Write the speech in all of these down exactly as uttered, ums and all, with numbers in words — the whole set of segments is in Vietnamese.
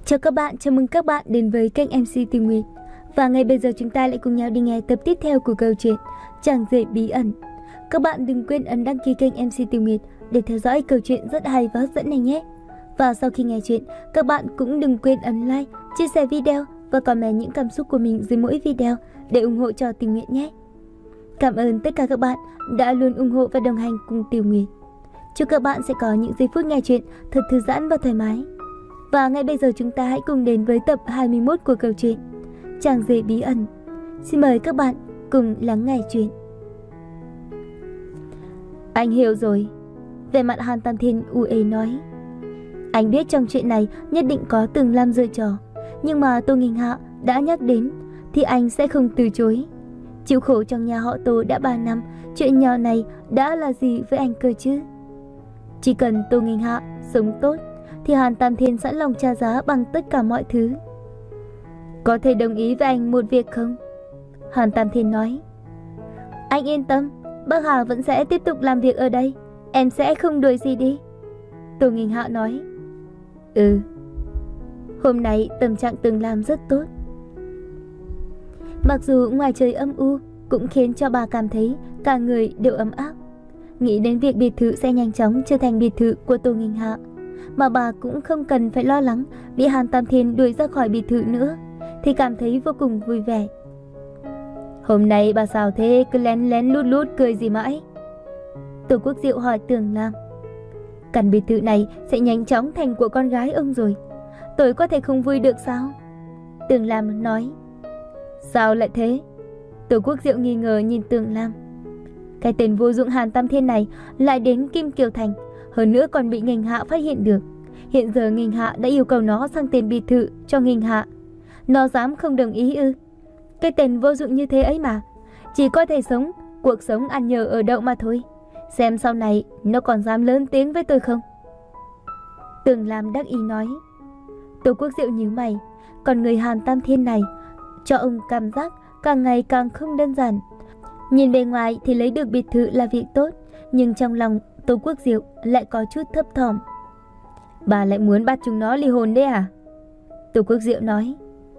Chào các bạn, chào mừng các bạn đến với kênh em xê Tiêu Nguyệt. Và ngay bây giờ chúng ta lại cùng nhau đi nghe tập tiếp theo của câu chuyện Chàng rể bí ẩn. Các bạn đừng quên ấn đăng ký kênh em xê Tiêu Nguyệt để theo dõi câu chuyện rất hay và hấp dẫn này nhé. Và sau khi nghe chuyện, các bạn cũng đừng quên ấn like, chia sẻ video và comment những cảm xúc của mình dưới mỗi video để ủng hộ cho Tiêu Nguyệt nhé. Cảm ơn tất cả các bạn đã luôn ủng hộ và đồng hành cùng Tiêu Nguyệt. Chúc các bạn sẽ có những giây phút nghe chuyện thật thư giãn và thoải mái. Và ngay bây giờ chúng ta hãy cùng đến với tập hai mươi mốt của câu chuyện Chàng rể bí ẩn. Xin mời các bạn cùng lắng nghe chuyện. Anh hiểu rồi. Về mặt Hàn Tam Thiên u ê nói. Anh biết trong chuyện này nhất định có Tường Lam giở trò, nhưng mà Tô Nghinh Hạ đã nhắc đến thì anh sẽ không từ chối. Chịu khổ trong nhà họ Tô đã ba năm, chuyện nhỏ này đã là gì với anh cơ chứ? Chỉ cần Tô Nghinh Hạ sống tốt thì Hàn Tam Thiên sẵn lòng trả giá bằng tất cả mọi thứ. Có thể đồng ý với anh một việc không? Hàn Tam Thiên nói. Anh yên tâm, bác Hà vẫn sẽ tiếp tục làm việc ở đây, em sẽ không đuổi gì đi. Tô Nghinh Hạ nói. Ừ. Hôm nay tâm trạng Tường Lam rất tốt. Mặc dù ngoài trời âm u cũng khiến cho bà cảm thấy cả người đều ấm áp. Nghĩ đến việc biệt thự sẽ nhanh chóng trở thành biệt thự của Tô Nghinh Hạ, mà bà cũng không cần phải lo lắng bị Hàn Tam Thiên đuổi ra khỏi biệt thự nữa, thì cảm thấy vô cùng vui vẻ. Hôm nay bà sao thế, cứ lén lén lút lút cười gì mãi? Tô Quốc Diệu hỏi Tường Lam. Căn biệt thự này sẽ nhanh chóng thành của con gái ông rồi, tôi có thể không vui được sao? Tường Lam nói. Sao lại thế? Tô Quốc Diệu nghi ngờ nhìn Tường Lam. Cái tên vô dụng Hàn Tam Thiên này lại đến Kim Kiều Thành, hơn nữa còn bị Nghinh Hạ phát hiện được. Hiện giờ Nghinh Hạ đã yêu cầu nó sang tên biệt thự cho Nghinh Hạ. Nó dám không đồng ý ư? Cái tên vô dụng như thế ấy mà, chỉ có thể sống cuộc sống ăn nhờ ở đậu mà thôi. Xem sau này nó còn dám lớn tiếng với tôi không? Tường Lam đắc ý nói. Tô Quốc Diệu nhíu mày. Còn người Hàn Tam Thiên này cho ông cảm giác càng ngày càng không đơn giản. Nhìn bề ngoài thì lấy được biệt thự là việc tốt, nhưng trong lòng Tô Quốc Diệu lại có chút thấp thỏm. Bà lại muốn bắt chúng nó ly hôn đấy à? Tô Quốc Diệu nói.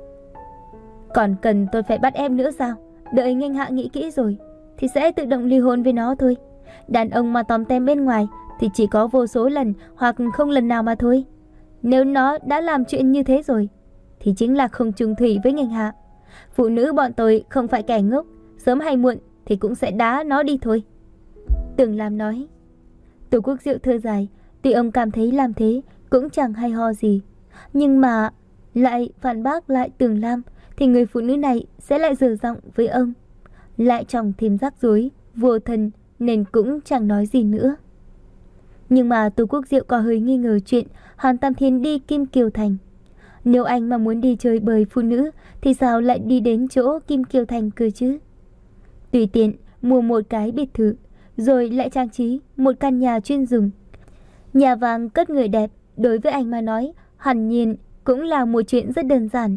Còn cần tôi phải bắt em nữa sao? Đợi Nghinh Hạ nghĩ kỹ rồi thì sẽ tự động ly hôn với nó thôi. Đàn ông mà tóm tem bên ngoài thì chỉ có vô số lần hoặc không lần nào mà thôi. Nếu nó đã làm chuyện như thế rồi thì chính là không chung thủy với Nghinh Hạ. Phụ nữ bọn tôi không phải kẻ ngốc, sớm hay muộn thì cũng sẽ đá nó đi thôi. Tường Lam nói. Tô Quốc Diệu thở dài. Tuy ông cảm thấy làm thế cũng chẳng hay ho gì, nhưng mà lại phản bác lại Tường Lam thì người phụ nữ này sẽ lại dở giọng với ông, lại chồng thêm rắc rối vô thần, nên cũng chẳng nói gì nữa. Nhưng mà Tô Quốc Diệu có hơi nghi ngờ chuyện Hàn Tam Thiên đi Kim Kiều Thành. Nếu anh mà muốn đi chơi bời phụ nữ thì sao lại đi đến chỗ Kim Kiều Thành cơ chứ? Tùy tiện mua một cái biệt thự rồi lại trang trí một căn nhà chuyên dùng, nhà vàng cất người đẹp, đối với anh mà nói hẳn nhiên cũng là một chuyện rất đơn giản.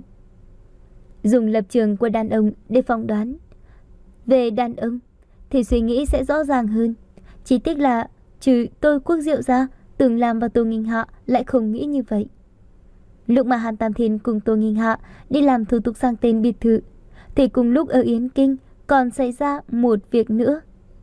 Dùng lập trường của đàn ông để phỏng đoán về đàn ông thì suy nghĩ sẽ rõ ràng hơn. Chỉ tiếc là trừ Tô Quốc Diệu ra, Tường Lam và Tô Nghinh Hạ lại không nghĩ như vậy. Lúc mà Hàn Tam Thiên cùng Tô Nghinh Hạ đi làm thủ tục sang tên biệt thự thì cùng lúc ở Yến Kinh còn xảy ra một việc nữa.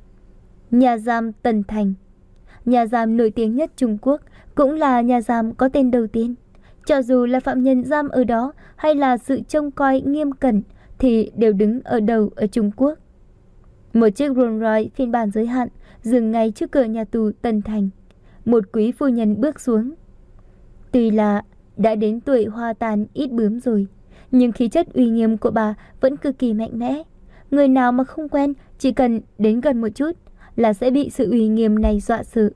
Nhà giam Tần Thành, nhà giam nổi tiếng nhất Trung Quốc, cũng là nhà giam có tên đầu tiên. Cho dù là phạm nhân giam ở đó hay là sự trông coi nghiêm cẩn thì đều đứng ở đầu ở Trung Quốc. Một chiếc Rolls Royce phiên bản giới hạn dừng ngay trước cửa nhà tù Tần Thành. Một quý phu nhân bước xuống. Tuy là đã đến tuổi hoa tàn ít bướm rồi, nhưng khí chất uy nghiêm của bà vẫn cực kỳ mạnh mẽ. Người nào mà không quen chỉ cần đến gần một chút là sẽ bị sự uy nghiêm này dọa sợ.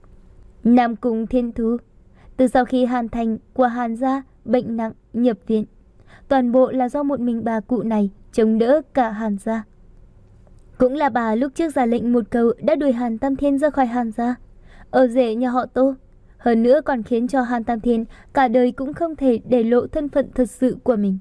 Nam Cung Thiên Thu. Từ sau khi Hàn Thành của Hàn gia bệnh nặng nhập viện, toàn bộ là do một mình bà cụ này chống đỡ cả Hàn gia. Cũng là bà lúc trước ra lệnh một câu đã đuổi Hàn Tam Thiên ra khỏi Hàn gia, ở rể nhà họ Tô. Hơn nữa còn khiến cho Hàn Tam Thiên cả đời cũng không thể để lộ thân phận thật sự của mình.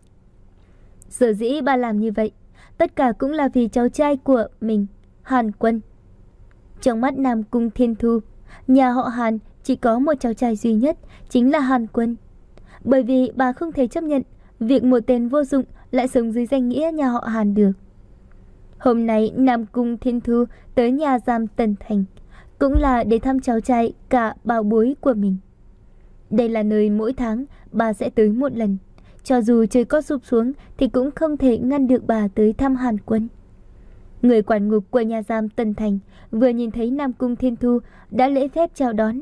Sở dĩ bà làm như vậy, tất cả cũng là vì cháu trai của mình, Hàn Quân. Trong mắt Nam Cung Thiên Thu, nhà họ Hàn chỉ có một cháu trai duy nhất, chính là Hàn Quân. bởi vì bà không thể chấp nhận việc một tên vô dụng lại sống dưới danh nghĩa nhà họ Hàn được. Hôm nay Nam Cung Thiên Thu tới nhà giam Tần Thành, cũng là để thăm cháu trai cả bảo bối của mình. Đây là nơi mỗi tháng bà sẽ tới một lần. Cho dù trời có sụp xuống thì cũng không thể ngăn được bà tới thăm Hàn Quân. Người quản ngục của nhà giam Tần Thành vừa nhìn thấy Nam Cung Thiên Thu đã lễ phép chào đón.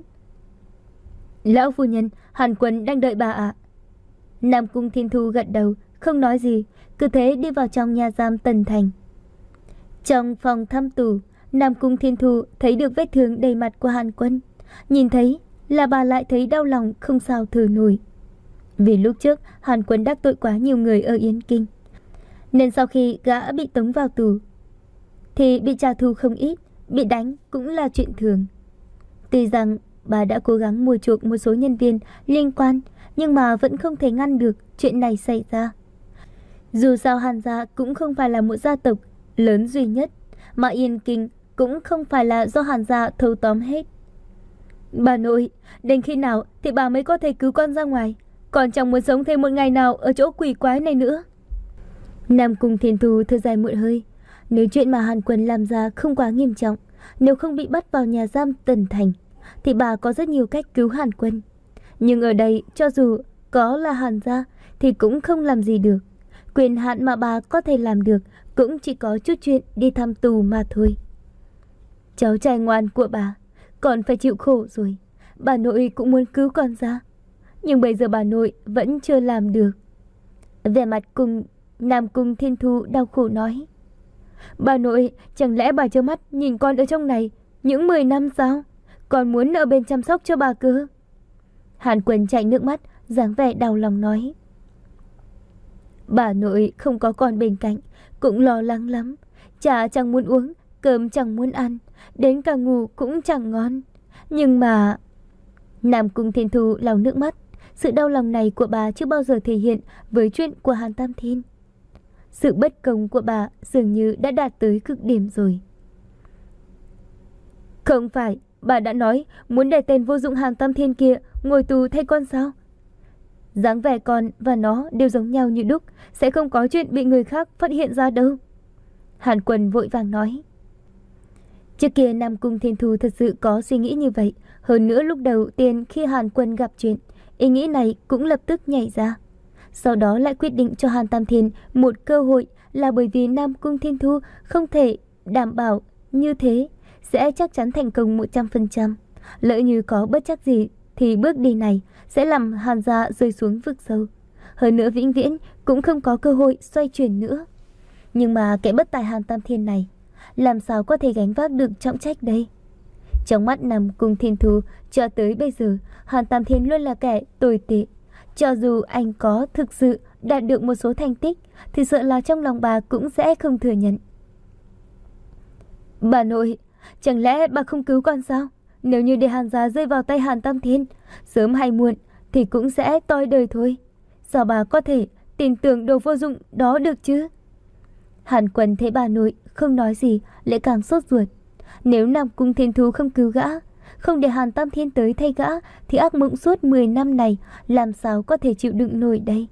Lão phu nhân, Hàn Quân đang đợi bà ạ. Nam Cung Thiên Thu gật đầu, không nói gì, cứ thế đi vào trong nhà giam Tần Thành. Trong phòng thăm tù, Nam Cung Thiên Thu thấy được vết thương đầy mặt của Hàn Quân. Nhìn thấy là bà lại thấy đau lòng không sao thở nổi. Vì lúc trước Hàn Quân đắc tội quá nhiều người ở Yên Kinh, nên sau khi gã bị tống vào tù thì bị trả thù không ít, bị đánh cũng là chuyện thường. Tuy rằng bà đã cố gắng mua chuộc một số nhân viên liên quan, nhưng mà vẫn không thể ngăn được chuyện này xảy ra. Dù sao Hàn gia cũng không phải là một gia tộc lớn duy nhất, mà Yên Kinh cũng không phải là do Hàn gia thâu tóm hết. Bà nội, đến khi nào thì bà mới có thể cứu con ra ngoài? Con chẳng muốn sống thêm một ngày nào ở chỗ quỷ quái này nữa. Nam Cung Thiên Thu thở dài một hơi. Nếu chuyện mà Hàn Quân làm ra không quá nghiêm trọng, nếu không bị bắt vào nhà giam Tần Thành, thì bà có rất nhiều cách cứu Hàn Quân. Nhưng ở đây, cho dù có là Hàn gia thì cũng không làm gì được. Quyền hạn mà bà có thể làm được cũng chỉ có chút chuyện đi thăm tù mà thôi. Cháu trai ngoan của bà còn phải chịu khổ rồi. Bà nội cũng muốn cứu con ra, nhưng bây giờ bà nội vẫn chưa làm được. Vẻ mặt cùng Nam Cung Thiên Thu đau khổ nói. Bà nội, chẳng lẽ bà trơ mắt nhìn con ở trong này những mười năm sao? Con muốn ở bên chăm sóc cho bà cơ. Hàn Quân chảy nước mắt, dáng vẻ đau lòng nói. Bà nội không có con bên cạnh cũng lo lắng lắm. Trà chẳng muốn uống, cơm chẳng muốn ăn, đến cả ngủ cũng chẳng ngon. Nhưng mà... Nam Cung Thiên Thu lau nước mắt. Sự đau lòng này của bà chưa bao giờ thể hiện với chuyện của Hàn Tam Thiên. Sự bất công của bà dường như đã đạt tới cực điểm rồi. Không phải, bà đã nói muốn để tên vô dụng Hàn Tam Thiên kia ngồi tù thay con sao? Dáng vẻ con và nó đều giống nhau như đúc, sẽ không có chuyện bị người khác phát hiện ra đâu. Hàn Quân vội vàng nói. Trước kia Nam Cung Thiên Thu thật sự có suy nghĩ như vậy. Hơn nữa lúc đầu tiên khi Hàn Quân gặp chuyện, ý nghĩ này cũng lập tức nhảy ra. Sau đó lại quyết định cho Hàn Tam Thiên một cơ hội, là bởi vì Nam Cung Thiên Thu không thể đảm bảo như thế sẽ chắc chắn thành công một trăm phần trăm. Lỡ như có bất chắc gì thì bước đi này sẽ làm Hàn gia rơi xuống vực sâu. Hơn nữa vĩnh viễn cũng không có cơ hội xoay chuyển nữa. Nhưng mà kẻ bất tài Hàn Tam Thiên này làm sao có thể gánh vác được trọng trách đây? Trong mắt Nam Cung Thiên Thu, cho tới bây giờ Hàn Tam Thiên luôn là kẻ tồi tệ. Cho dù anh có thực sự đạt được một số thành tích thì sợ là trong lòng bà cũng sẽ không thừa nhận. Bà nội, chẳng lẽ bà không cứu con sao? Nếu như để Hàn gia rơi vào tay Hàn Tam Thiên, sớm hay muộn thì cũng sẽ toi đời thôi. Sao bà có thể tin tưởng đồ vô dụng đó được chứ? Hàn Quân thấy bà nội không nói gì lại càng sốt ruột. Nếu Nam Cung Thiên Thu không cứu gã, không để Hàn Tam Thiên tới thay gã, thì ác mộng suốt mười năm này làm sao có thể chịu đựng nổi đây?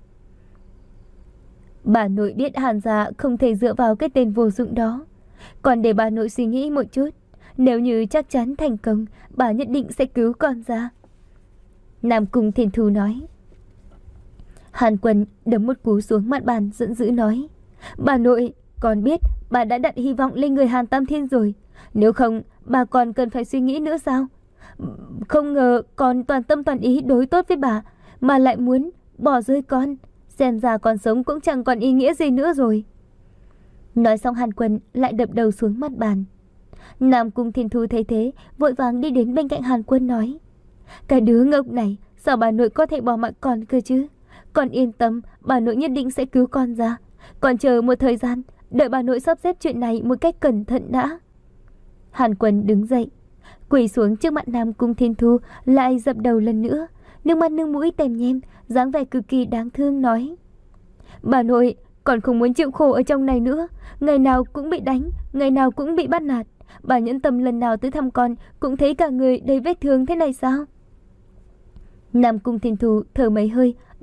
Bà nội biết Hàn gia không thể dựa vào cái tên vô dụng đó. Còn để bà nội suy nghĩ một chút, nếu như chắc chắn thành công, bà nhất định sẽ cứu con ra. Nam Cung Thiên Thu nói. Hàn Quân đấm một cú xuống mặt bàn giận dữ nói. Bà nội, con biết bà đã đặt hy vọng lên người Hàn Tam Thiên rồi. Nếu không, bà còn cần phải suy nghĩ nữa sao? Không ngờ con toàn tâm toàn ý đối tốt với bà, mà lại muốn bỏ rơi con. Xem ra con sống cũng chẳng còn ý nghĩa gì nữa rồi. Nói xong Hàn Quân lại đập đầu xuống mặt bàn. Nam Cung Thiên Thu thấy thế, vội vàng đi đến bên cạnh Hàn Quân nói. Cái đứa ngốc này, sao bà nội có thể bỏ mặc con cơ chứ? Con yên tâm, bà nội nhất định sẽ cứu con ra. Còn chờ một thời gian, đợi bà nội sắp xếp chuyện này một cách cẩn thận đã. Hàn Quân đứng dậy, quỳ xuống trước mặt Nam Cung Thiên Thu, lại dập đầu lần nữa, nước mắt nước mũi tèm nhem, dáng vẻ cực kỳ đáng thương nói. Bà nội, con không muốn chịu khổ ở trong này nữa. Ngày nào cũng bị đánh, ngày nào cũng bị bắt nạt. Bà nhẫn tâm lần nào tới thăm con cũng thấy cả người đầy vết thương thế này sao? Nam Cung Thiên Thu thở mấy hơi,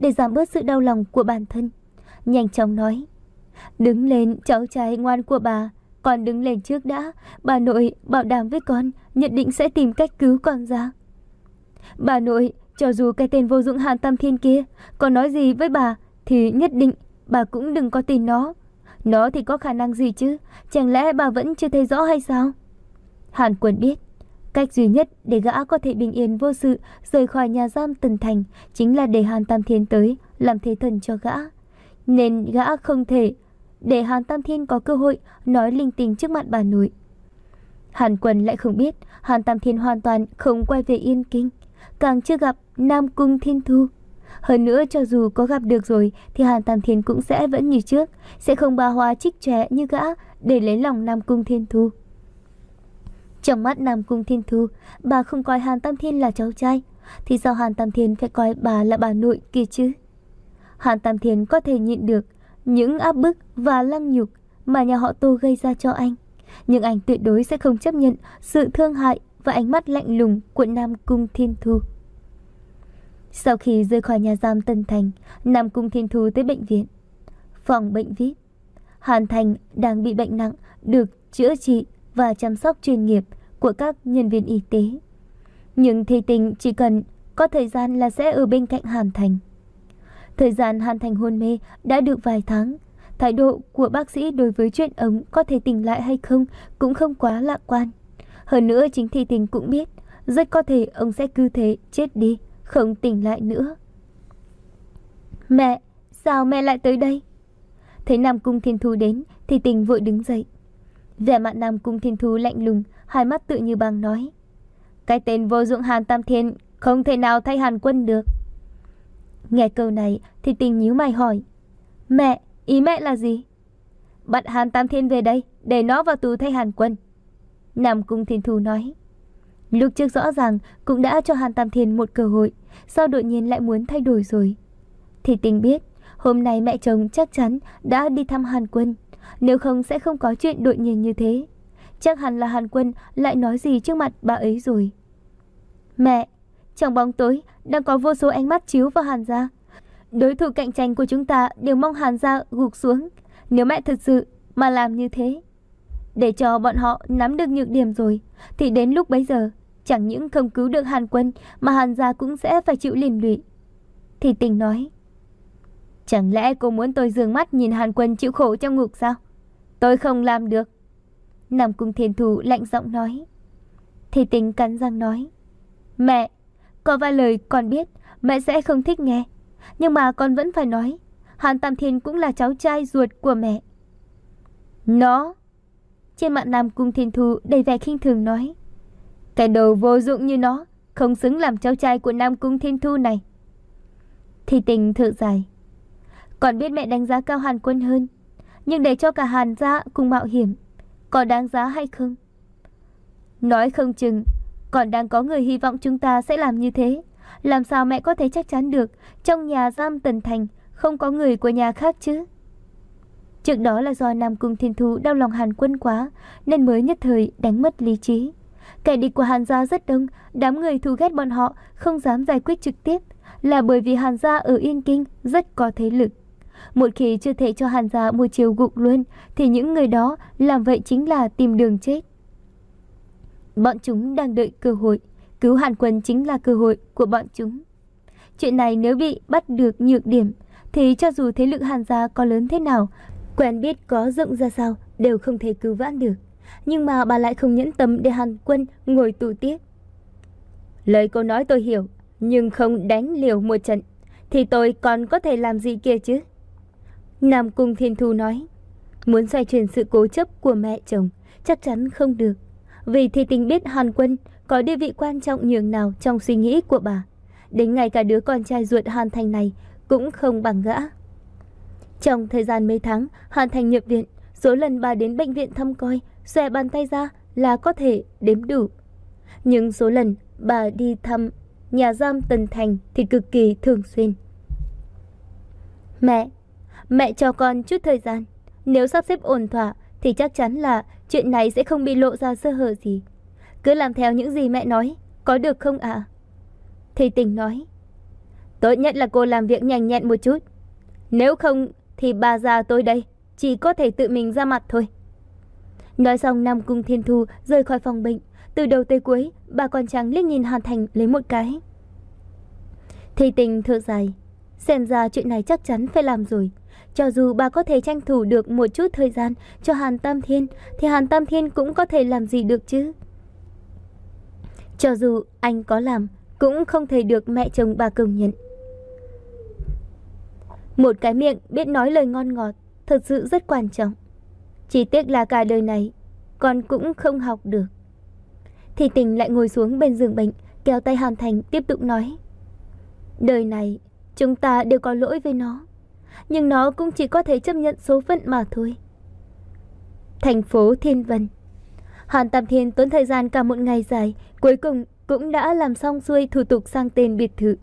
để giảm bớt sự đau lòng của bản thân. Nhanh chóng nói, đứng lên cháu trai ngoan của bà, con đứng lên trước đã. Bà nội bảo đảm với con nhất định sẽ tìm cách cứu con ra. Bà nội, cho dù cái tên vô dụng Hàn Tam Thiên kia có nói gì với bà thì nhất định bà cũng đừng có tin nó. Nó thì có khả năng gì chứ? Chẳng lẽ bà vẫn chưa thấy rõ hay sao? Hàn Quân biết cách duy nhất để gã có thể bình yên vô sự rời khỏi nhà giam Tần Thành chính là để Hàn Tam Thiên tới làm thế thần cho gã. Nên gã không thể để Hàn Tam Thiên có cơ hội nói linh tinh trước mặt bà nội. Hàn Quân lại không biết Hàn Tam Thiên hoàn toàn không quay về Yên Kinh, càng chưa gặp Nam Cung Thiên Thu. Hơn nữa, cho dù có gặp được rồi thì Hàn Tam Thiên cũng sẽ vẫn như trước, sẽ không ba hoa trích trẻ như gã để lấy lòng Nam Cung Thiên Thu. Trong mắt Nam Cung Thiên Thu, bà không coi Hàn Tam Thiên là cháu trai, thì sao Hàn Tam Thiên phải coi bà là bà nội kia chứ? Hàn Tam Thiên có thể nhịn được những áp bức và lăng nhục mà nhà họ Tô gây ra cho anh, nhưng anh tuyệt đối sẽ không chấp nhận sự thương hại và ánh mắt lạnh lùng của Nam Cung Thiên Thu. Sau khi rời khỏi nhà giam Tân Thành, Nam Cung Thiên Thu tới bệnh viện. Phòng bệnh vi ai pi. Hàn Thành đang bị bệnh nặng, được chữa trị và chăm sóc chuyên nghiệp của các nhân viên y tế. Nhưng Thi Tình chỉ cần có thời gian là sẽ ở bên cạnh Hàn Thành. Thời gian Hàn Thành hôn mê đã được vài tháng. Thái độ của bác sĩ đối với chuyện ông có thể tỉnh lại hay không cũng không quá lạc quan. Hơn nữa chính Thi Tình cũng biết rất có thể ông sẽ cứ thế chết đi, không tỉnh lại nữa. Mẹ, sao mẹ lại tới đây? Thấy Nam Cung Thiên Thu đến, Thi Tình vội đứng dậy. Vẻ mặt Nam Cung Thiên Thu lạnh lùng, hai mắt tự như băng nói, cái tên vô dụng Hàn Tam Thiên không thể nào thay Hàn Quân được. Nghe câu này, Thi Tình nhíu mày hỏi, mẹ, ý mẹ là gì? Bắt Hàn Tam Thiên về đây, để nó vào tù thay Hàn Quân. Nam Cung Thiên Thu nói, lúc trước rõ ràng cũng đã cho Hàn Tam Thiên một cơ hội, sao đột nhiên lại muốn thay đổi rồi? Thi Tình biết hôm nay mẹ chồng chắc chắn đã đi thăm Hàn Quân, nếu không sẽ không có chuyện đột nhiên như thế. Chắc hẳn là Hàn Quân lại nói gì trước mặt bà ấy rồi. Mẹ, trong bóng tối đang có vô số ánh mắt chiếu vào Hàn gia. Đối thủ cạnh tranh của chúng ta đều mong Hàn gia gục xuống. Nếu mẹ thật sự mà làm như thế, để cho bọn họ nắm được nhược điểm rồi, thì đến lúc bấy giờ chẳng những không cứu được Hàn Quân mà Hàn gia cũng sẽ phải chịu liên lụy. Thì Tình nói, chẳng lẽ cô muốn tôi dường mắt nhìn Hàn Quân chịu khổ trong ngục sao? Tôi không làm được. Nam Cung Thiên Thu lạnh giọng nói. Thì Tình cắn răng nói, mẹ, có vài lời con biết mẹ sẽ không thích nghe, nhưng mà con vẫn phải nói. Hàn Tam Thiên cũng là cháu trai ruột của mẹ. Nó... Trên mặt Nam Cung Thiên Thu đầy vẻ khinh thường nói, cái đồ vô dụng như nó không xứng làm cháu trai của Nam Cung Thiên Thu này. Thì Tình thở dài, con biết mẹ đánh giá cao Hàn Quân hơn, nhưng để cho cả Hàn gia cùng mạo hiểm, có đáng giá hay không? Nói không chừng còn đang có người hy vọng chúng ta sẽ làm như thế. Làm sao mẹ có thể chắc chắn được trong nhà giam Tần Thành không có người của nhà khác chứ? Trước đó là do Nam Cung Thiên Thu đau lòng Hàn Quân quá, nên mới nhất thời đánh mất lý trí. Kẻ địch của Hàn gia rất đông, đám người thù ghét bọn họ không dám giải quyết trực tiếp, là bởi vì Hàn gia ở Yên Kinh rất có thế lực. Một khi chưa thể cho Hàn gia một chiều gục luôn, thì những người đó làm vậy chính là tìm đường chết. Bọn chúng đang đợi cơ hội, cứu Hàn Quân chính là cơ hội của bọn chúng. Chuyện này nếu bị bắt được nhược điểm, thì cho dù thế lực Hàn gia có lớn thế nào, quen biết có rộng ra sao, đều không thể cứu vãn được. Nhưng mà bà lại không nhẫn tâm để Hàn Quân ngồi tù tiếp. Lời cô nói tôi hiểu, nhưng không đánh liều một trận thì tôi còn có thể làm gì kia chứ? Nam Cung Thiên Thu nói, muốn xoay chuyển sự cố chấp của mẹ chồng chắc chắn không được, vì Thi Tình biết Hàn Quân có địa vị quan trọng nhường nào trong suy nghĩ của bà, đến ngay cả đứa con trai ruột Hàn Thành này cũng không bằng gã. Trong thời gian mấy tháng Hàn Thành nhập viện, số lần bà đến bệnh viện thăm coi, xòe bàn tay ra là có thể đếm đủ. Nhưng số lần bà đi thăm nhà giam Tần Thành thì cực kỳ thường xuyên. Mẹ, mẹ cho con chút thời gian. Nếu sắp xếp ổn thỏa thì chắc chắn là chuyện này sẽ không bị lộ ra sơ hở gì. Cứ làm theo những gì mẹ nói, có được không ạ? À? Thầy Tình nói, Tốt nhất là cô làm việc nhanh nhẹn một chút. Nếu không thì bà già tôi đây chỉ có thể tự mình ra mặt thôi. Nói xong, Nam Cung Thiên Thu rời khỏi phòng bệnh. Từ đầu tới cuối, bà còn chẳng liếc nhìn Hàn Thành lấy một cái. Thì Tình thở dài, xem ra chuyện này chắc chắn phải làm rồi. Cho dù bà có thể tranh thủ được một chút thời gian cho Hàn Tam Thiên, thì Hàn Tam Thiên cũng có thể làm gì được chứ. Cho dù anh có làm, cũng không thể được mẹ chồng bà công nhận. Một cái miệng biết nói lời ngon ngọt thật sự rất quan trọng. Chỉ tiếc là cả đời này con cũng không học được. Thì Tình lại ngồi xuống bên giường bệnh, kéo tay Hàn Thành tiếp tục nói. Đời này chúng ta đều có lỗi với nó, nhưng nó cũng chỉ có thể chấp nhận số phận mà thôi. Thành phố Thiên Vân. Hàn Tam Thiên tốn thời gian cả một ngày dài, cuối cùng cũng đã làm xong xuôi thủ tục sang tên biệt thự.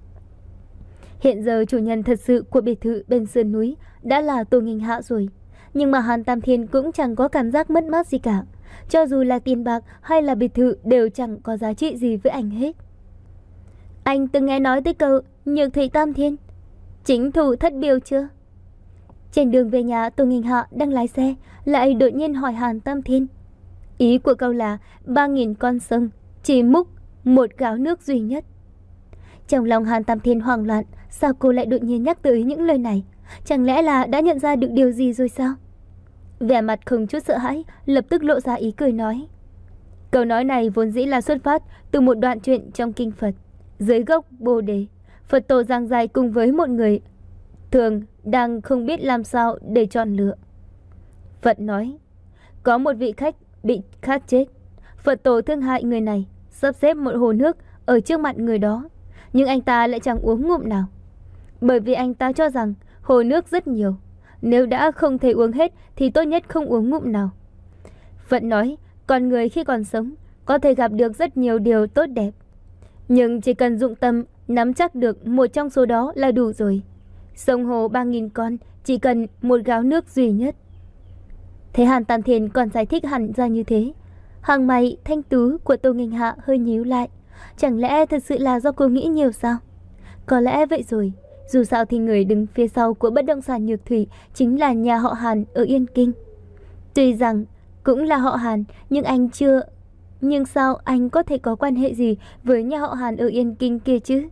Hiện giờ chủ nhân thật sự của biệt thự bên sườn núi đã là Tô Nghinh Hạ rồi. Nhưng mà Hàn Tam Thiên cũng chẳng có cảm giác mất mát gì cả. Cho dù là tiền bạc hay là biệt thự đều chẳng có giá trị gì với anh hết. Anh từng nghe nói tới câu Nhược Thủy Tam Thiên, chính thủ thất biểu chưa? Trên đường về nhà, Tô Nghinh Hạ đang lái xe lại đột nhiên hỏi Hàn Tam Thiên. Ý của câu là ba nghìn con sông chỉ múc một gáo nước duy nhất. Trong lòng Hàn Tam Thiên hoảng loạn, sao cô lại đột nhiên nhắc tới những lời này? Chẳng lẽ là đã nhận ra được điều gì rồi sao? Vẻ mặt không chút sợ hãi, lập tức lộ ra ý cười nói. Câu nói này vốn dĩ là xuất phát từ một đoạn truyện trong kinh Phật. Dưới gốc Bồ Đề, Phật tổ giảng giải cùng với một người thường đang không biết làm sao để chọn lựa. Phật nói, có một vị khách bị khát chết. Phật tổ thương hại người này, sắp xếp một hồ nước ở trước mặt người đó, nhưng anh ta lại chẳng uống ngụm nào. Bởi vì anh ta cho rằng hồ nước rất nhiều, nếu đã không thể uống hết thì tốt nhất không uống ngụm nào. Phật nói, con người khi còn sống có thể gặp được rất nhiều điều tốt đẹp, nhưng chỉ cần dụng tâm nắm chắc được một trong số đó là đủ rồi. Sông hồ ba nghìn con chỉ cần một gáo nước duy nhất. Thế Hàn Tam Thiên còn giải thích hẳn ra như thế. Hàng mày thanh tú của Tô Nghinh Hạ hơi nhíu lại. Chẳng lẽ thật sự là do cô nghĩ nhiều sao? Có lẽ vậy rồi. Dù sao thì người đứng phía sau của bất động sản Nhược Thủy chính là nhà họ Hàn ở Yên Kinh. Tuy rằng cũng là họ Hàn, nhưng anh chưa... Nhưng sao anh có thể có quan hệ gì với nhà họ Hàn ở Yên Kinh kia chứ?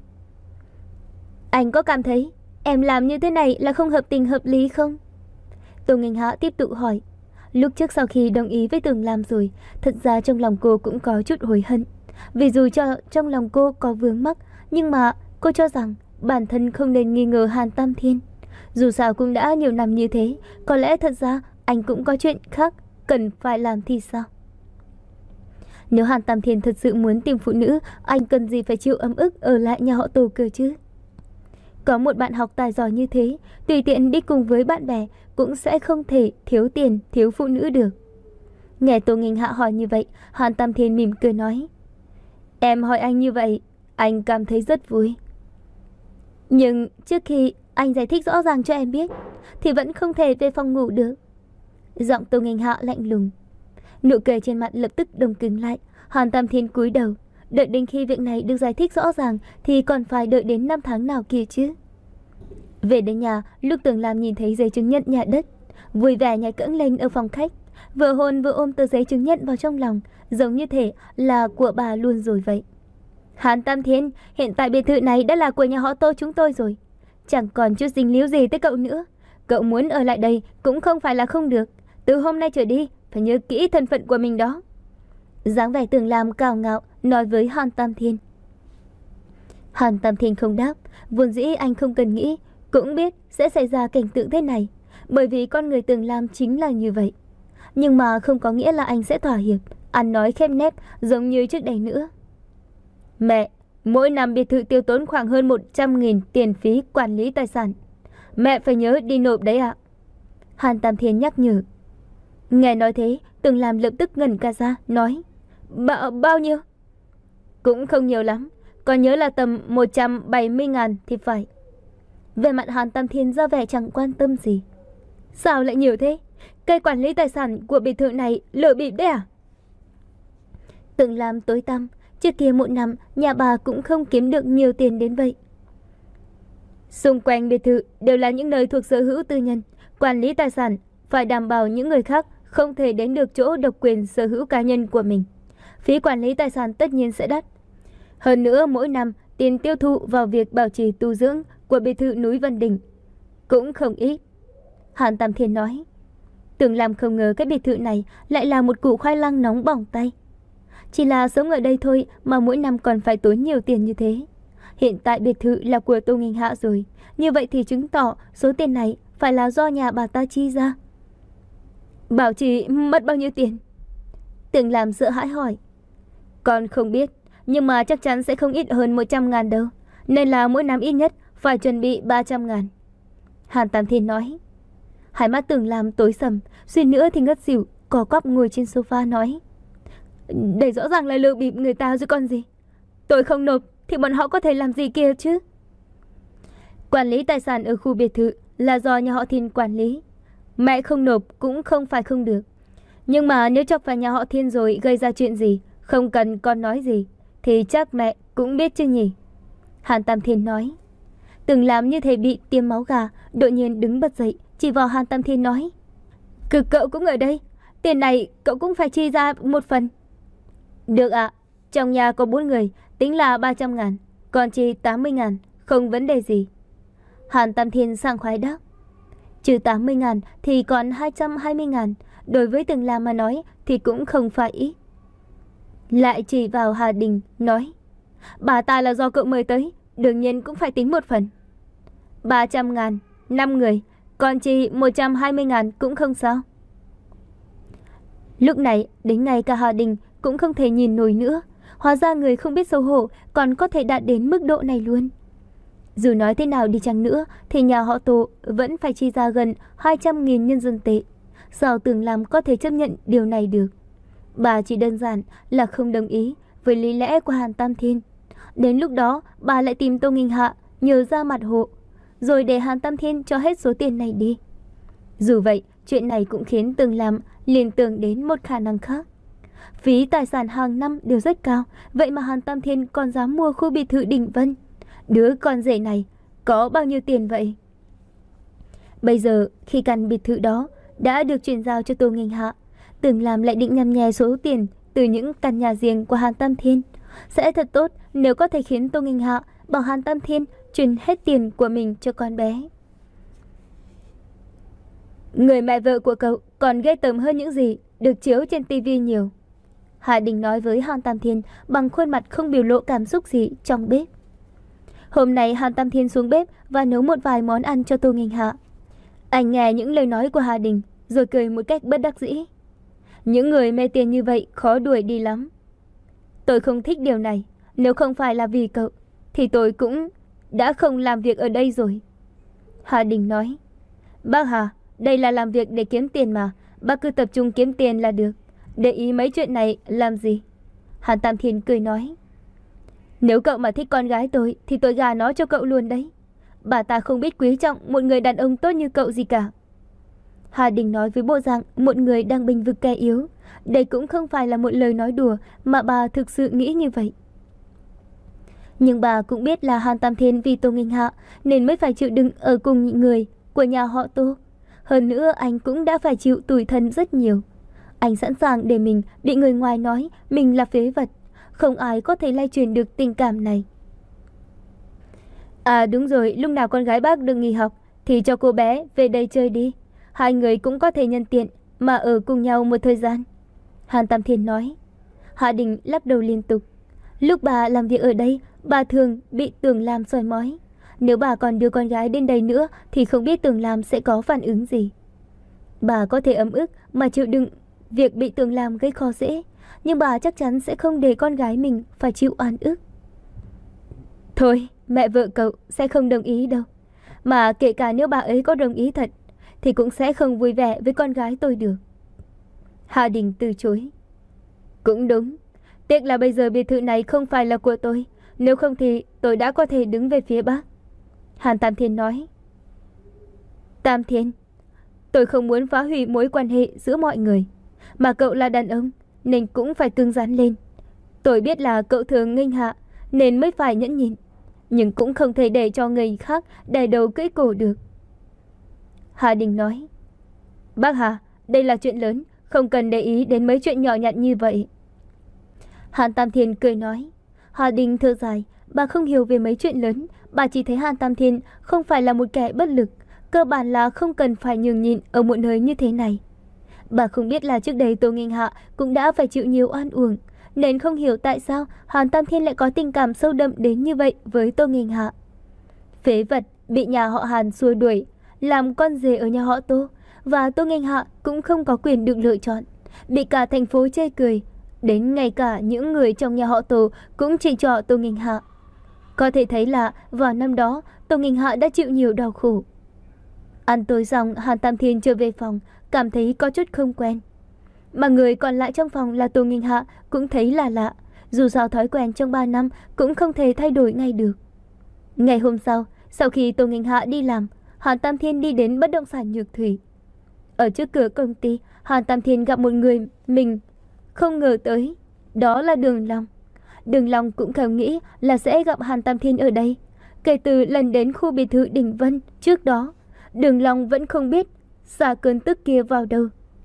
Anh có cảm thấy em làm như thế này là không hợp tình hợp lý không? Tô Nghinh Hạ tiếp tục hỏi. Lúc trước sau khi đồng ý với Tường Lam rồi, thật ra trong lòng cô cũng có chút hối hận. Vì dù cho trong lòng cô có vướng mắc, nhưng mà cô cho rằng bản thân không nên nghi ngờ Hàn Tam Thiên. Dù sao cũng đã nhiều năm như thế, có lẽ thật ra anh cũng có chuyện khác cần phải làm thì sao? Nếu Hàn Tam Thiên thật sự muốn tìm phụ nữ, anh cần gì phải chịu ấm ức ở lại nhà họ Tô cơ chứ? Có một bạn học tài giỏi như thế, tùy tiện đi cùng với bạn bè cũng sẽ không thể thiếu tiền, thiếu phụ nữ được. Nghe Tô Nghinh Hạ hỏi như vậy, Hàn Tam Thiên mỉm cười nói. Em hỏi anh như vậy, anh cảm thấy rất vui. Nhưng trước khi anh giải thích rõ ràng cho em biết, thì vẫn không thể về phòng ngủ được. Giọng Tô Nghinh Hạ lạnh lùng. Nụ cười trên mặt lập tức đông cứng lại. Hàn Tam Thiên cúi đầu. Đợi đến khi việc này được giải thích rõ ràng thì còn phải đợi đến năm tháng nào kia chứ. Về đến nhà, lúc Tường Lam nhìn thấy giấy chứng nhận nhà đất, vui vẻ nhảy cẫng lên ở phòng khách, vừa hôn vừa ôm tờ giấy chứng nhận vào trong lòng, giống như thể là của bà luôn rồi vậy. Hàn Tam Thiên, hiện tại biệt thự này đã là của nhà họ Tô chúng tôi rồi, chẳng còn chút dính líu gì tới cậu nữa. Cậu muốn ở lại đây cũng không phải là không được. Từ hôm nay trở đi phải nhớ kỹ thân phận của mình đó. Dáng vẻ Tường Lam cao ngạo nói với Hàn Tam Thiên. Hàn Tam Thiên không đáp. Vốn dĩ anh không cần nghĩ cũng biết sẽ xảy ra cảnh tượng thế này, bởi vì con người Tường Lam chính là như vậy. Nhưng mà không có nghĩa là anh sẽ thỏa hiệp, ăn nói khép nép giống như trước đây nữa. Mẹ, mỗi năm biệt thự tiêu tốn khoảng hơn một trăm nghìn tiền phí quản lý tài sản. Mẹ phải nhớ đi nộp đấy ạ. Hàn Tam Thiên nhắc nhở. Nghe nói thế, Tường Lam lập tức ngẩn cả ra, nói. Ba, bao nhiêu? Cũng không nhiều lắm, còn nhớ là tầm một trăm bảy mươi ngàn thì phải. Về mặt Hàn Tam Thiên ra vẻ chẳng quan tâm gì. Sao lại nhiều thế? Cây quản lý tài sản của biệt thự này lỡ bịp đấy à? Tường Lam tối tăm. Trước kia một năm nhà bà cũng không kiếm được nhiều tiền đến vậy. Xung quanh biệt thự đều là những nơi thuộc sở hữu tư nhân, quản lý tài sản phải đảm bảo những người khác không thể đến được chỗ độc quyền sở hữu cá nhân của mình. Phí quản lý tài sản tất nhiên sẽ đắt. Hơn nữa mỗi năm tiền tiêu thụ vào việc bảo trì tu dưỡng của biệt thự núi Vân Đình cũng không ít. Hàn Tam Thiên nói. Tưởng làm không ngờ cái biệt thự này lại là một củ khoai lang nóng bỏng tay. Chỉ là sống ở đây thôi mà mỗi năm còn phải tốn nhiều tiền như thế. Hiện tại biệt thự là của Tô Nghinh Hạ rồi, như vậy thì chứng tỏ số tiền này phải là do nhà bà ta chi ra. Bảo trì mất bao nhiêu tiền? Tưởng làm sợ hãi hỏi. Con không biết, nhưng mà chắc chắn sẽ không ít hơn một trăm ngàn đâu, nên là mỗi năm ít nhất phải chuẩn bị ba trăm ngàn. Hàn Tam Thiên nói. Hai mắt Tưởng làm tối sầm, suy nữa thì ngất xỉu, cò quắp ngồi trên sofa nói. Đây rõ ràng là lừa bịp người ta rồi còn gì. Tôi không nộp thì bọn họ có thể làm gì kia chứ? Quản lý tài sản ở khu biệt thự là do nhà họ Thiên quản lý. Mẹ không nộp cũng không phải không được. Nhưng mà nếu chọc phải nhà họ Thiên rồi gây ra chuyện gì, không cần con nói gì, thì chắc mẹ cũng biết chứ nhỉ? Hàn Tam Thiên nói. Tưởng làm như thể bị tiêm máu gà, đột nhiên đứng bật dậy, chỉ vào Hàn Tam Thiên nói. Cực cậu cũng ở đây, tiền này cậu cũng phải chi ra một phần. Được ạ, trong nhà có bốn người, tính là ba trăm ngàn, còn chi tám mươi ngàn, không vấn đề gì. Hàn Tam Thiên sảng khoái đáp. Trừ tám mươi ngàn thì còn hai trăm hai mươi ngàn, đối với Tưởng làm mà nói thì cũng không phải ít. Lại chỉ vào Hà Đình nói. Bà ta là do cậu mời tới, đương nhiên cũng phải tính một phần. ba trăm ngàn, năm người, còn chi một trăm hai mươi ngàn cũng không sao. Lúc này đến ngay cả Hà Đình cũng không thể nhìn nổi nữa. Hóa ra người không biết xấu hổ còn có thể đạt đến mức độ này luôn. Dù nói thế nào đi chăng nữa thì nhà họ Tô vẫn phải chi ra gần hai trăm nghìn nhân dân tệ. Sao Tưởng làm có thể chấp nhận điều này được? Bà chỉ đơn giản là không đồng ý với lý lẽ của Hàn Tam Thiên. Đến lúc đó bà lại tìm Tô Nghinh Hạ nhờ ra mặt hộ, rồi để Hàn Tam Thiên cho hết số tiền này đi. Dù vậy, chuyện này cũng khiến Tưởng làm liên tưởng đến một khả năng khác. Phí tài sản hàng năm đều rất cao, vậy mà Hàn Tam Thiên còn dám mua khu biệt thự Đình Vân. Đứa con rể này có bao nhiêu tiền vậy? Bây giờ khi căn biệt thự đó đã được chuyển giao cho Tô Nghinh Hạ, Tưởng làm lại định nhằm nhè số tiền từ những căn nhà riêng của Hàn Tam Thiên. Sẽ thật tốt nếu có thể khiến Tô Nghinh Hạ bảo Hàn Tam Thiên chuyển hết tiền của mình cho con bé. Người mẹ vợ của cậu còn ghê tởm hơn những gì được chiếu trên tivi nhiều. Hà Đình nói với Hàn Tam Thiên bằng khuôn mặt không biểu lộ cảm xúc gì trong bếp. Hôm nay Hàn Tam Thiên xuống bếp và nấu một vài món ăn cho Tô Nghinh Hạ. Anh nghe những lời nói của Hà Đình rồi cười một cách bất đắc dĩ. Những người mê tiền như vậy khó đuổi đi lắm. Tôi không thích điều này. Nếu không phải là vì cậu thì tôi cũng đã không làm việc ở đây rồi. Hà Đình nói. Bác Hà, đây là làm việc để kiếm tiền mà. Bác cứ tập trung kiếm tiền là được. Để ý mấy chuyện này làm gì? Hàn Tam Thiên cười nói. Nếu cậu mà thích con gái tôi thì tôi gả nó cho cậu luôn đấy. Bà ta không biết quý trọng một người đàn ông tốt như cậu gì cả. Hà Đình nói với bộ dạng một người đang bênh vực kẻ yếu. Đây cũng không phải là một lời nói đùa mà bà thực sự nghĩ như vậy. Nhưng bà cũng biết là Hàn Tam Thiên vì Tô Nghinh Hạ nên mới phải chịu đựng ở cùng những người của nhà họ Tô. Hơn nữa anh cũng đã phải chịu tủi thân rất nhiều. Anh sẵn sàng để mình bị người ngoài nói mình là phế vật. Không ai có thể lay truyền được tình cảm này. À đúng rồi, lúc nào con gái bác đừng nghỉ học thì cho cô bé về đây chơi đi. Hai người cũng có thể nhân tiện mà ở cùng nhau một thời gian. Hàn Tam Thiên nói. Hạ Đình lắc đầu liên tục. Lúc bà làm việc ở đây, bà thường bị Tưởng Lam soi mói. Nếu bà còn đưa con gái đến đây nữa thì không biết Tưởng Lam sẽ có phản ứng gì. Bà có thể ấm ức mà chịu đựng việc bị Tưởng Lam gây khó dễ, nhưng bà chắc chắn sẽ không để con gái mình phải chịu oan ức. Thôi, mẹ vợ cậu sẽ không đồng ý đâu. Mà kể cả nếu bà ấy có đồng ý thật thì cũng sẽ không vui vẻ với con gái tôi được. Hà Đình từ chối. Cũng đúng. Tiếc là bây giờ biệt thự này không phải là của tôi. Nếu không thì tôi đã có thể đứng về phía bác. Hàn Tam Thiên nói. Tam Thiên, tôi không muốn phá hủy mối quan hệ giữa mọi người. Mà cậu là đàn ông nên cũng phải cứng rắn lên. Tôi biết là cậu thường nghênh hạ nên mới phải nhẫn nhịn. nhưng cũng không thể để cho người khác đè đầu cưỡi cổ được. Hà Đình nói, bác Hà, đây là chuyện lớn, không cần để ý đến mấy chuyện nhỏ nhặt như vậy. Hàn Tam Thiên cười nói. Hà Đình thở dài, bà không hiểu về mấy chuyện lớn, bà chỉ thấy Hàn Tam Thiên không phải là một kẻ bất lực, cơ bản là không cần phải nhường nhịn ở một nơi như thế này. Bà không biết là trước đây Tô Nghênh Hạ cũng đã phải chịu nhiều oan uổng, nên không hiểu tại sao Hàn Tam Thiên lại có tình cảm sâu đậm đến như vậy với Tô Nghênh Hạ. Phế vật bị nhà họ Hàn xua đuổi, làm con rể ở nhà họ Tô, và Tô Nghênh Hạ cũng không có quyền được lựa chọn, bị cả thành phố chê cười, đến ngay cả những người trong nhà họ Tô cũng chỉ trỏ Tô Nghênh Hạ. Có thể thấy là vào năm đó Tô Nghênh Hạ đã chịu nhiều đau khổ. Ăn tối xong, Hàn Tam Thiên trở về phòng, cảm thấy có chút không quen. Mà người còn lại trong phòng là Tô Nghênh Hạ cũng thấy là lạ, dù sao thói quen trong ba năm cũng không thể thay đổi ngay được. Ngày hôm sau, sau khi Tô Nghênh Hạ đi làm, Hàn Tam Thiên đi đến bất động sản Nhược Thủy. Ở trước cửa công ty, Hàn Tam Thiên gặp một người mình không ngờ tới, đó là Đường Long. Đường Long cũng không nghĩ là sẽ gặp Hàn Tam Thiên ở đây. Kể từ lần đến khu biệt thự Đình Vân trước đó, Đường Long vẫn không biết xả cơn tức kia vào đâu.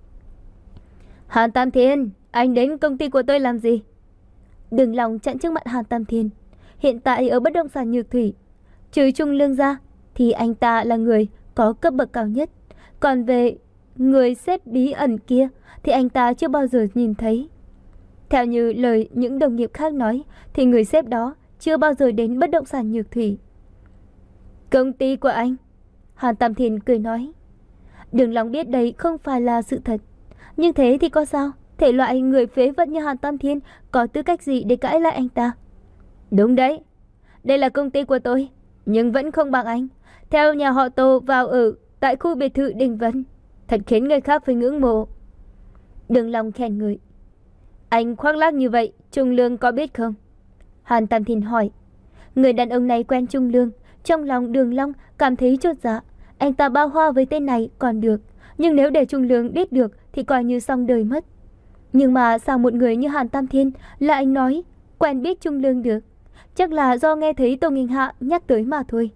Hàn Tam Thiên, anh đến công ty của tôi làm gì? Đường Long chặn trước mặt Hàn Tam Thiên. Hiện tại ở bất động sản Nhược Thủy, trừ Trung Lương ra thì anh ta là người có cấp bậc cao nhất. Còn về người sếp bí ẩn kia thì anh ta chưa bao giờ nhìn thấy. Theo như lời những đồng nghiệp khác nói thì người sếp đó chưa bao giờ đến bất động sản Nhược Thủy. Công ty của anh? Hàn Tam Thiên cười nói. Đường Long biết đây không phải là sự thật, nhưng thế thì có sao? Thể loại người phế vật như Hàn Tam Thiên có tư cách gì để cãi lại anh ta? Đúng đấy, đây là công ty của tôi, nhưng vẫn không bằng anh. Theo nhà họ Tô vào ở tại khu biệt thự Đình Vân, thật khiến người khác phải ngưỡng mộ. Đường Long khen ngợi. Anh khoác lác như vậy, Trung Lương có biết không? Hàn Tam Thiên hỏi. Người đàn ông này quen Trung Lương, trong lòng Đường Long cảm thấy chột dạ. Anh ta bao hoa với tên này còn được, nhưng nếu để Trung Lương biết được thì coi như xong đời mất. Nhưng mà sao một người như Hàn Tam Thiên lại anh nói quen biết Trung Lương được? Chắc là do nghe thấy Tô Nghênh Hạ nhắc tới mà thôi.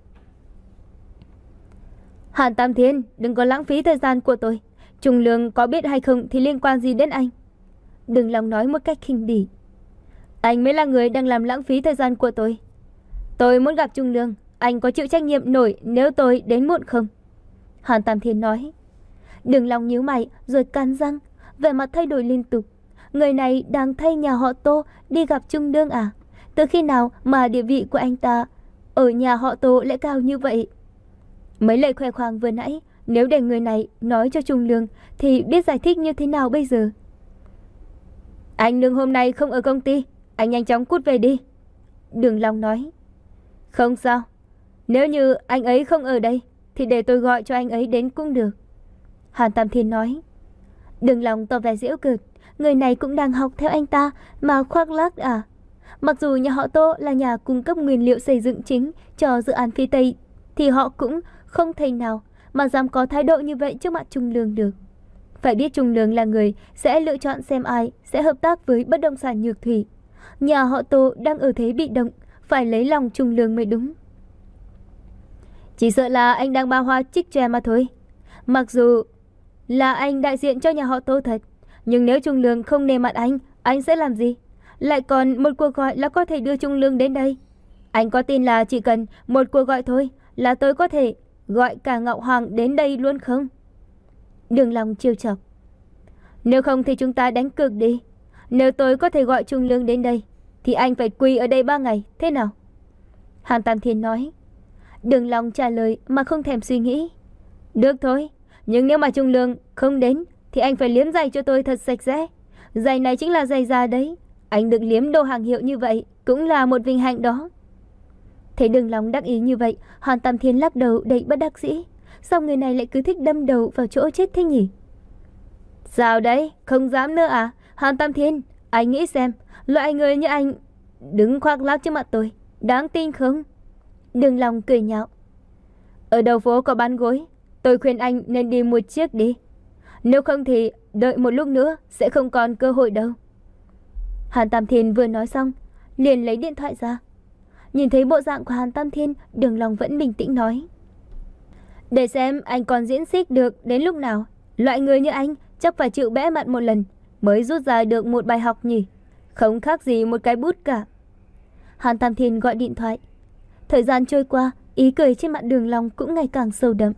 Hàn Tam Thiên, đừng có lãng phí thời gian của tôi. Trung Lương có biết hay không thì liên quan gì đến anh? Đường Long nói một cách khinh bỉ. Anh mới là người đang làm lãng phí thời gian của tôi. Tôi muốn gặp Trung Lương, anh có chịu trách nhiệm nổi nếu tôi đến muộn không? Hàn Tam Thiên nói. Đường Long nhíu mày rồi cắn răng, vẻ mặt thay đổi liên tục. Người này đang thay nhà họ Tô đi gặp Trung Lương à? Từ khi nào mà địa vị của anh ta ở nhà họ Tô lại cao như vậy? Mấy lời khoe khoang vừa nãy, nếu để người này nói cho Trung Lương thì biết giải thích như thế nào bây giờ? Anh Lương hôm nay không ở công ty, anh nhanh chóng cút về đi. Đường Long nói. Không sao, nếu như anh ấy không ở đây thì để tôi gọi cho anh ấy đến cũng được. Hàn Tam Thiên nói. Đường Long tỏ vẻ giễu cợt, người này cũng đang học theo anh ta mà khoác lác à? Mặc dù nhà họ Tô là nhà cung cấp nguyên liệu xây dựng chính cho dự án phía Tây thì họ cũng không thể nào mà dám có thái độ như vậy trước mặt Trung Lương được. Phải biết Trung Lương là người sẽ lựa chọn xem ai sẽ hợp tác với bất động sản Nhược Thủy. Nhà họ Tô đang ở thế bị động, phải lấy lòng Trung Lương mới đúng. Chỉ sợ là anh đang ba hoa trích chè mà thôi. Mặc dù là anh đại diện cho nhà họ Tô thật, nhưng nếu Trung Lương không nề mặt anh, anh sẽ làm gì? Lại còn một cuộc gọi là có thể đưa Trung Lương đến đây. Anh có tin là chỉ cần một cuộc gọi thôi là tôi có thể gọi cả Ngọc Hoàng đến đây luôn không? Đường Long trêu chọc. Nếu không thì chúng ta đánh cược đi. Nếu tôi có thể gọi Trung Lương đến đây thì anh phải quỳ ở đây ba ngày, thế nào? Hàn Tam Thiên nói. Đường Long trả lời mà không thèm suy nghĩ. Được thôi, nhưng nếu mà Trung Lương không đến thì anh phải liếm giày cho tôi thật sạch sẽ. Giày này chính là giày da đấy. Anh được liếm đồ hàng hiệu như vậy cũng là một vinh hạnh đó. Thấy Đường Long đắc ý như vậy, Hàn Tam Thiên lắc đầu đầy bất đắc dĩ. Sao người này lại cứ thích đâm đầu vào chỗ chết thế nhỉ? Sao đấy, không dám nữa à? Hàn Tam Thiên, anh nghĩ xem, loại người như anh đứng khoác lác trước mặt tôi, đáng tin không? Đường Long cười nhạo. Ở đầu phố có bán gối, tôi khuyên anh nên đi một chiếc đi. Nếu không thì đợi một lúc nữa sẽ không còn cơ hội đâu. Hàn Tam Thiên vừa nói xong liền lấy điện thoại ra. Nhìn thấy bộ dạng của Hàn Tam Thiên, Đường Long vẫn bình tĩnh nói. Để xem anh còn diễn xích được đến lúc nào. Loại người như anh chắc phải chịu bẽ mặt một lần mới rút ra được một bài học nhỉ. Không khác gì một cái bút cả. Hàn Tam Thiên gọi điện thoại. Thời gian trôi qua, ý cười trên mặt Đường Long cũng ngày càng sâu đậm.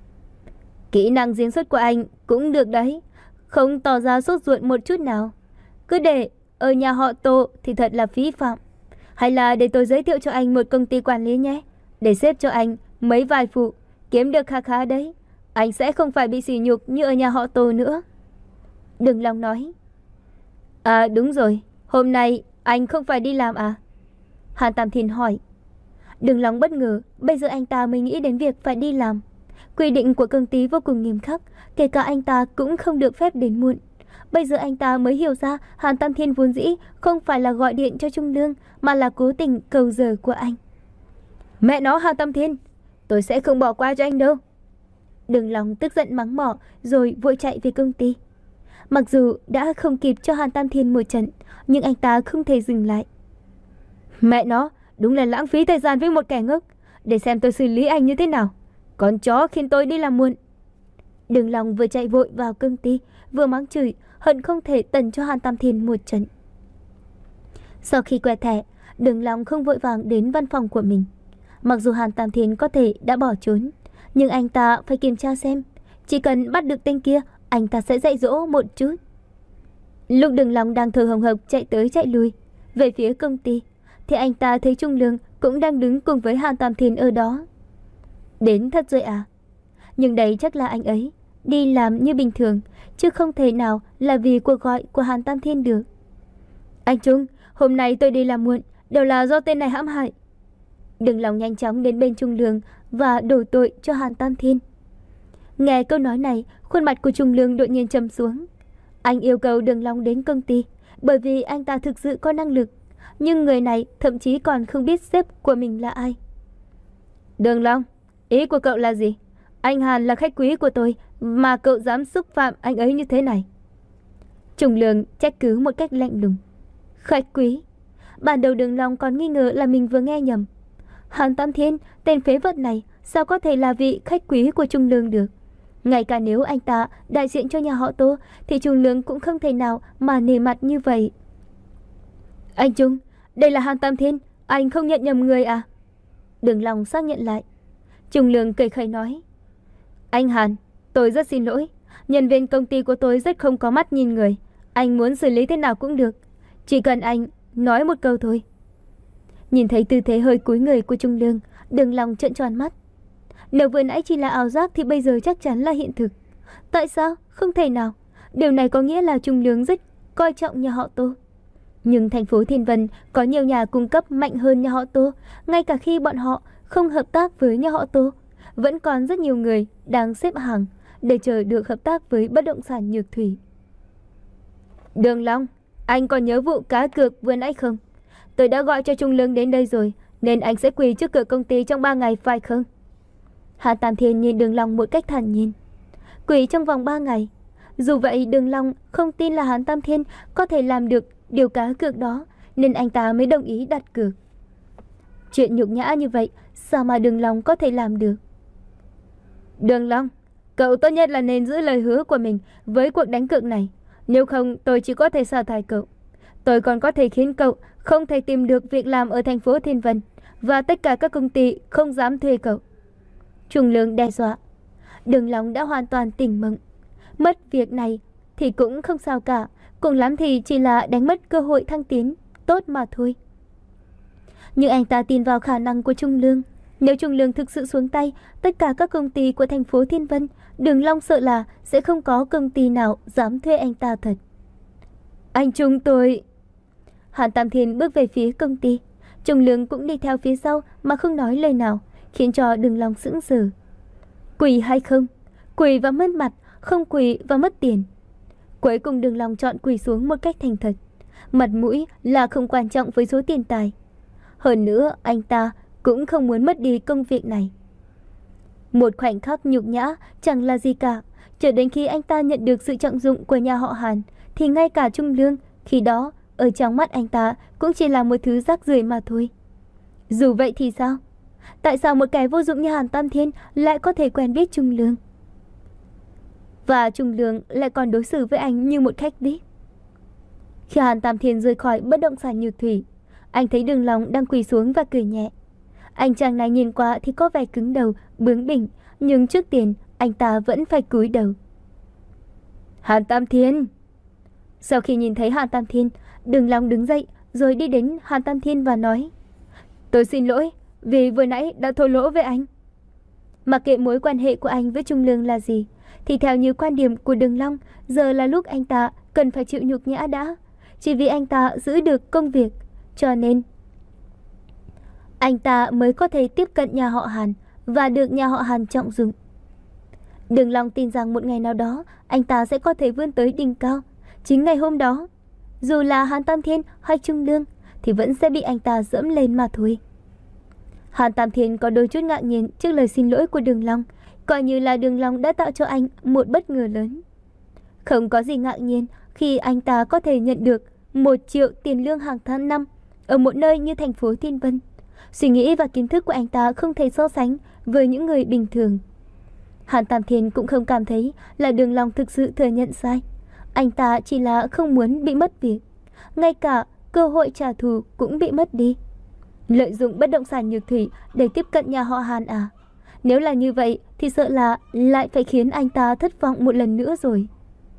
Kỹ năng diễn xuất của anh cũng được đấy, không tỏ ra sốt ruột một chút nào. Cứ để ở nhà họ Tô thì thật là phí phạm. Hay là để tôi giới thiệu cho anh một công ty quản lý nhé, để xếp cho anh mấy vài phụ, kiếm được khá khá đấy. Anh sẽ không phải bị sỉ nhục như ở nhà họ Tô nữa. Đường Long nói. À đúng rồi, hôm nay anh không phải đi làm à? Hàn Tam Thiên hỏi. Đường Long bất ngờ, bây giờ anh ta mới nghĩ đến việc phải đi làm. Quy định của công ty vô cùng nghiêm khắc, kể cả anh ta cũng không được phép đến muộn. Bây giờ anh ta mới hiểu ra Hàn Tam Thiên vốn dĩ không phải là gọi điện cho Trung Lương, mà là cố tình cầu giờ của anh. Mẹ nó Hàn Tam Thiên, tôi sẽ không bỏ qua cho anh đâu. Đường Long tức giận mắng mỏ rồi vội chạy về công ty. Mặc dù đã không kịp cho Hàn Tam Thiên một trận, nhưng anh ta không thể dừng lại. Mẹ nó, đúng là lãng phí thời gian với một kẻ ngốc. Để xem tôi xử lý anh như thế nào. Con chó khiến tôi đi làm muộn. Đường Long vừa chạy vội vào công ty, vừa mắng chửi, hận không thể tần cho Hàn Tam Thiên một trận. Sau khi quẹt thẻ, Đường Long không vội vàng đến văn phòng của mình. Mặc dù Hàn Tam Thiên có thể đã bỏ trốn, nhưng anh ta phải kiểm tra xem. Chỉ cần bắt được tên kia, anh ta sẽ dạy dỗ một chút. Lúc Đường Long đang thở hồng hộc chạy tới chạy lui về phía công ty, thì anh ta thấy Trung Lương cũng đang đứng cùng với Hàn Tam Thiên ở đó. Đến thật rồi à? Nhưng đấy chắc là anh ấy đi làm như bình thường, chứ không thể nào là vì cuộc gọi của Hàn Tam Thiên được. Anh Trung, hôm nay tôi đi làm muộn, đều là do tên này hãm hại. Đường Long nhanh chóng đến bên Trung Lương và đổ tội cho Hàn Tam Thiên. Nghe câu nói này, khuôn mặt của Trung Lương đột nhiên trầm xuống. Anh yêu cầu Đường Long đến công ty bởi vì anh ta thực sự có năng lực, nhưng người này thậm chí còn không biết sếp của mình là ai. Đường Long, ý của cậu là gì? Anh Hàn là khách quý của tôi mà cậu dám xúc phạm anh ấy như thế này. Trung Lương trách cứ một cách lạnh lùng. Khách quý? Ban đầu Đường Long còn nghi ngờ là mình vừa nghe nhầm. Hàn Tam Thiên, tên phế vật này, sao có thể là vị khách quý của Trung Lương được? Ngay cả nếu anh ta đại diện cho nhà họ Tô, thì Trung Lương cũng không thể nào mà nể mặt như vậy. Anh Trung, đây là Hàn Tam Thiên, anh không nhận nhầm người à? Đường Long xác nhận lại. Trung Lương cười khẩy nói. Anh Hàn, tôi rất xin lỗi. Nhân viên công ty của tôi rất không có mắt nhìn người. Anh muốn xử lý thế nào cũng được. Chỉ cần anh nói một câu thôi. Nhìn thấy tư thế hơi cúi người của Trung Lương, Đường Long trợn tròn mắt. Nếu vừa nãy chỉ là ảo giác thì bây giờ chắc chắn là hiện thực. Tại sao? Không thể nào. Điều này có nghĩa là Trung Lương rất coi trọng nhà họ Tô. Nhưng thành phố Thiên Vân có nhiều nhà cung cấp mạnh hơn nhà họ Tô. Ngay cả khi bọn họ không hợp tác với nhà họ Tô, vẫn còn rất nhiều người đang xếp hàng để chờ được hợp tác với bất động sản Nhược Thủy. Đường Long, anh còn nhớ vụ cá cược vừa nãy không? Tôi đã gọi cho Trung Lương đến đây rồi, nên anh sẽ quỳ trước cửa công ty trong ba ngày phải không? Hàn Tam Thiên nhìn Đường Long một cách thản nhiên. Quỳ trong vòng ba ngày. Dù vậy Đường Long không tin là Hàn Tam Thiên có thể làm được điều cá cược đó, nên anh ta mới đồng ý đặt cược. Chuyện nhục nhã như vậy, sao mà Đường Long có thể làm được? Đường Long, cậu tốt nhất là nên giữ lời hứa của mình với cuộc đánh cược này. Nếu không tôi chỉ có thể sa thải cậu. Tôi còn có thể khiến cậu không thể tìm được việc làm ở thành phố Thiên Vân, và tất cả các công ty không dám thuê cậu. Trung Lương đe dọa. Đường Long đã hoàn toàn tỉnh mộng. Mất việc này thì cũng không sao cả, cùng lắm thì chỉ là đánh mất cơ hội thăng tiến tốt mà thôi. Nhưng anh ta tin vào khả năng của Trung Lương. Nếu Trung Lương thực sự xuống tay tất cả các công ty của thành phố Thiên Vân, Đường Long sợ là sẽ không có công ty nào dám thuê anh ta thật. Anh Trung, tôi... Hàn Tam Thiên bước về phía công ty. Trung Lương cũng đi theo phía sau mà không nói lời nào, khiến cho Đường Long sững sờ. Quỳ hay không? Quỳ và mất mặt, không quỳ và mất tiền. Cuối cùng Đường Long chọn quỳ xuống một cách thành thật. Mặt mũi là không quan trọng với số tiền tài. Hơn nữa anh ta cũng không muốn mất đi công việc này. Một khoảnh khắc nhục nhã chẳng là gì cả. Cho đến khi anh ta nhận được sự trọng dụng của nhà họ Hàn, thì ngay cả Trung Lương khi đó ở trong mắt anh ta cũng chỉ là một thứ rác rưởi mà thôi. Dù vậy thì sao? Tại sao một kẻ vô dụng như Hàn Tam Thiên lại có thể quen biết Trung Lương? Và Trung Lương lại còn đối xử với anh như một khách V I P. Khi Hàn Tam Thiên rời khỏi bất động sản Nhược Thủy, anh thấy Đường Long đang quỳ xuống và cười nhẹ. Anh chàng này nhìn qua thì có vẻ cứng đầu, bướng bỉnh, nhưng trước tiên anh ta vẫn phải cúi đầu. Hàn Tam Thiên. Sau khi nhìn thấy Hàn Tam Thiên, Đường Long đứng dậy rồi đi đến Hàn Tam Thiên và nói: Tôi xin lỗi vì vừa nãy đã thô lỗ với anh. Mặc kệ mối quan hệ của anh với Trung Lương là gì, thì theo như quan điểm của Đường Long, giờ là lúc anh ta cần phải chịu nhục nhã đã. Chỉ vì anh ta giữ được công việc, cho nên anh ta mới có thể tiếp cận nhà họ Hàn và được nhà họ Hàn trọng dụng. Đường Long tin rằng một ngày nào đó anh ta sẽ có thể vươn tới đỉnh cao. Chính ngày hôm đó, dù là Hàn Tam Thiên hay Trung Lương thì vẫn sẽ bị anh ta dẫm lên mà thôi. Hàn Tam Thiên có đôi chút ngạc nhiên trước lời xin lỗi của Đường Long, coi như là Đường Long đã tạo cho anh một bất ngờ lớn. Không có gì ngạc nhiên khi anh ta có thể nhận được một triệu tiền lương hàng tháng năm ở một nơi như thành phố Thiên Vân. Suy nghĩ và kiến thức của anh ta không thể so sánh với những người bình thường. Hàn Tam Thiên cũng không cảm thấy là Đường Long thực sự thừa nhận sai. Anh ta chỉ là không muốn bị mất việc. Ngay cả cơ hội trả thù cũng bị mất đi. Lợi dụng bất động sản Nhược Thủy để tiếp cận nhà họ Hàn à? Nếu là như vậy thì sợ là lại phải khiến anh ta thất vọng một lần nữa rồi.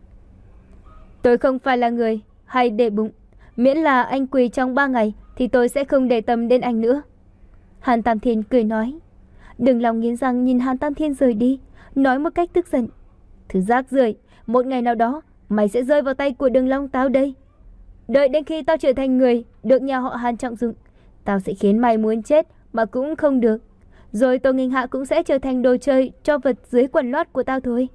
Tôi không phải là người hay để bụng. Miễn là anh quỳ trong ba ngày thì tôi sẽ không để tâm đến anh nữa. Hàn Tam Thiên cười nói. Đường Long nghiến răng nhìn Hàn Tam Thiên rời đi, nói một cách tức giận: Thứ rác rưởi, một ngày nào đó mày sẽ rơi vào tay của Đường Long tao đây. Đợi đến khi tao trở thành người được nhà họ Hàn trọng dụng, tao sẽ khiến mày muốn chết mà cũng không được. Rồi Tô Nghinh Hạ cũng sẽ trở thành đồ chơi cho vật dưới quần lót của tao thôi.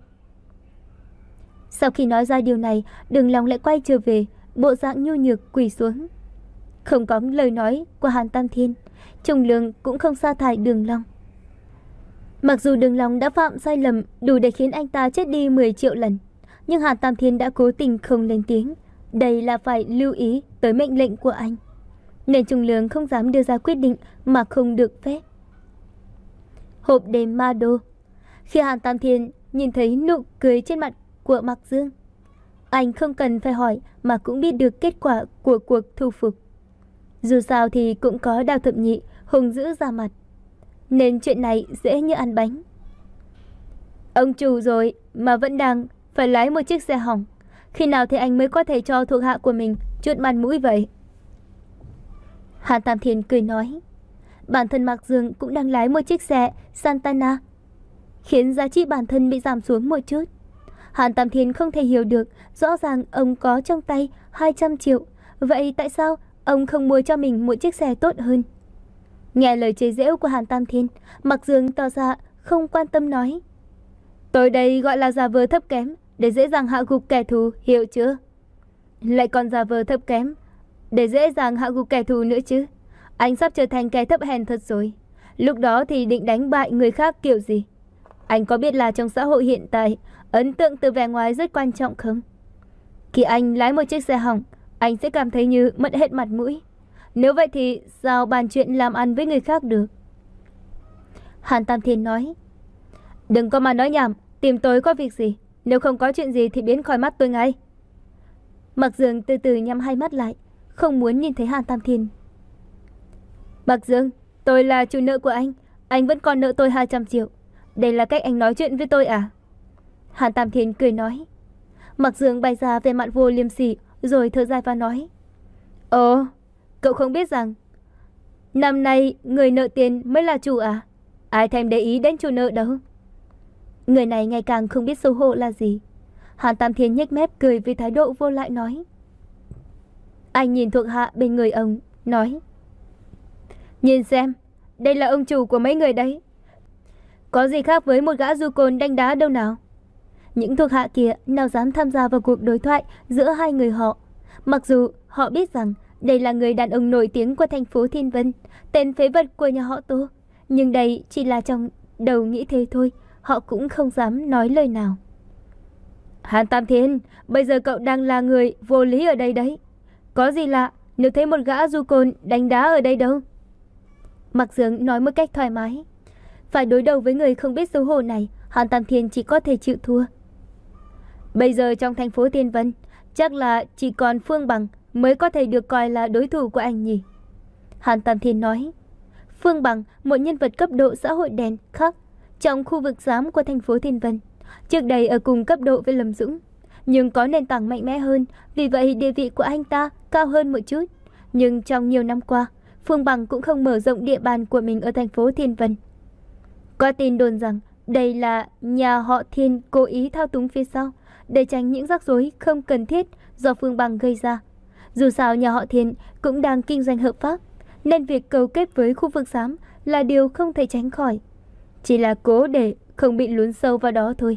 Sau khi nói ra điều này, Đường Long lại quay trở về, bộ dạng nhu nhược quỳ xuống. Không có lời nói của Hàn Tam Thiên, Trung Lương cũng không sa thải Đường Long. Mặc dù Đường Long đã phạm sai lầm đủ để khiến anh ta chết đi mười triệu lần, nhưng Hàn Tam Thiên đã cố tình không lên tiếng. Đây là phải lưu ý tới mệnh lệnh của anh, nên Trung Lương không dám đưa ra quyết định mà không được phép. Hộp đêm Ma Đô. Khi Hàn Tam Thiên nhìn thấy nụ cười trên mặt của Mạc Dương, anh không cần phải hỏi mà cũng biết được kết quả của cuộc thu phục. Dù sao thì cũng có Đào Thập Nhị hùng dữ ra mặt, nên chuyện này dễ như ăn bánh. Ông chủ rồi mà vẫn đang phải lái một chiếc xe hỏng, khi nào thì anh mới có thể cho thuộc hạ của mình chút mặt mũi vậy? Hàn Tam Thiên cười nói. Bản thân Mạc Dương cũng đang lái một chiếc xe Santana, khiến giá trị bản thân bị giảm xuống một chút. Hàn Tam Thiên không thể hiểu được, rõ ràng ông có trong tay hai trăm triệu, vậy tại sao ông không mua cho mình một chiếc xe tốt hơn? Nghe lời chế giễu của Hàn Tam Thiên, Mạc Dương tỏ ra không quan tâm nói. Tôi đây gọi là giả vờ thấp kém để dễ dàng hạ gục kẻ thù, hiểu chưa? Lại còn giả vờ thấp kém để dễ dàng hạ gục kẻ thù nữa chứ? Anh sắp trở thành kẻ thấp hèn thật rồi. Lúc đó thì định đánh bại người khác kiểu gì? Anh có biết là trong xã hội hiện tại, ấn tượng từ vẻ ngoài rất quan trọng không? Khi anh lái một chiếc xe hỏng, anh sẽ cảm thấy như mất hết mặt mũi. Nếu vậy thì sao bàn chuyện làm ăn với người khác được? Hàn Tam Thiên nói. Đừng có mà nói nhảm, tìm tôi có việc gì? Nếu không có chuyện gì thì biến khỏi mắt tôi ngay. Mạc Dương từ từ nhắm hai mắt lại, không muốn nhìn thấy Hàn Tam Thiên. Mạc Dương, tôi là chủ nợ của anh. Anh vẫn còn nợ tôi hai trăm triệu. Đây là cách anh nói chuyện với tôi à? Hàn Tam Thiên cười nói. Mạc Dương bày ra về mặt vô liêm sỉ, rồi thở dài và nói. Ồ, cậu không biết rằng năm nay người nợ tiền mới là chủ à? Ai thèm để ý đến chủ nợ đâu. Người này ngày càng không biết xấu hổ là gì. Hàn Tam Thiên nhếch mép cười với thái độ vô lại nói. Anh nhìn thuộc hạ bên người ông, nói. Nhìn xem, đây là ông chủ của mấy người đấy. Có gì khác với một gã du côn đánh đá đâu nào? Những thuộc hạ kia nào dám tham gia vào cuộc đối thoại giữa hai người họ. Mặc dù họ biết rằng đây là người đàn ông nổi tiếng của thành phố Thiên Vân, tên phế vật của nhà họ Tô, nhưng đây chỉ là trong đầu nghĩ thế thôi. Họ cũng không dám nói lời nào. Hàn Tam Thiên, bây giờ cậu đang là người vô lý ở đây đấy. Có gì lạ nếu thấy một gã du côn đánh đá ở đây đâu? Mạc Dương nói một cách thoải mái. Phải đối đầu với người không biết xấu hổ này, Hàn Tam Thiên chỉ có thể chịu thua. Bây giờ trong thành phố Thiên Vân, chắc là chỉ còn Phương Bằng mới có thể được coi là đối thủ của anh nhỉ? Hàn Tam Thiên nói. Phương Bằng, một nhân vật cấp độ xã hội đen khác trong khu vực giám của thành phố Thiên Vân, trước đây ở cùng cấp độ với Lâm Dũng, nhưng có nền tảng mạnh mẽ hơn, vì vậy địa vị của anh ta cao hơn một chút. Nhưng trong nhiều năm qua, Phương Bằng cũng không mở rộng địa bàn của mình ở thành phố Thiên Vân. Có tin đồn rằng đây là nhà họ Thiên cố ý thao túng phía sau để tránh những rắc rối không cần thiết do Phương Bằng gây ra. Dù sao nhà họ Thiên cũng đang kinh doanh hợp pháp, nên việc cấu kết với khu vực giám là điều không thể tránh khỏi. Chỉ là cố để không bị lún sâu vào đó thôi.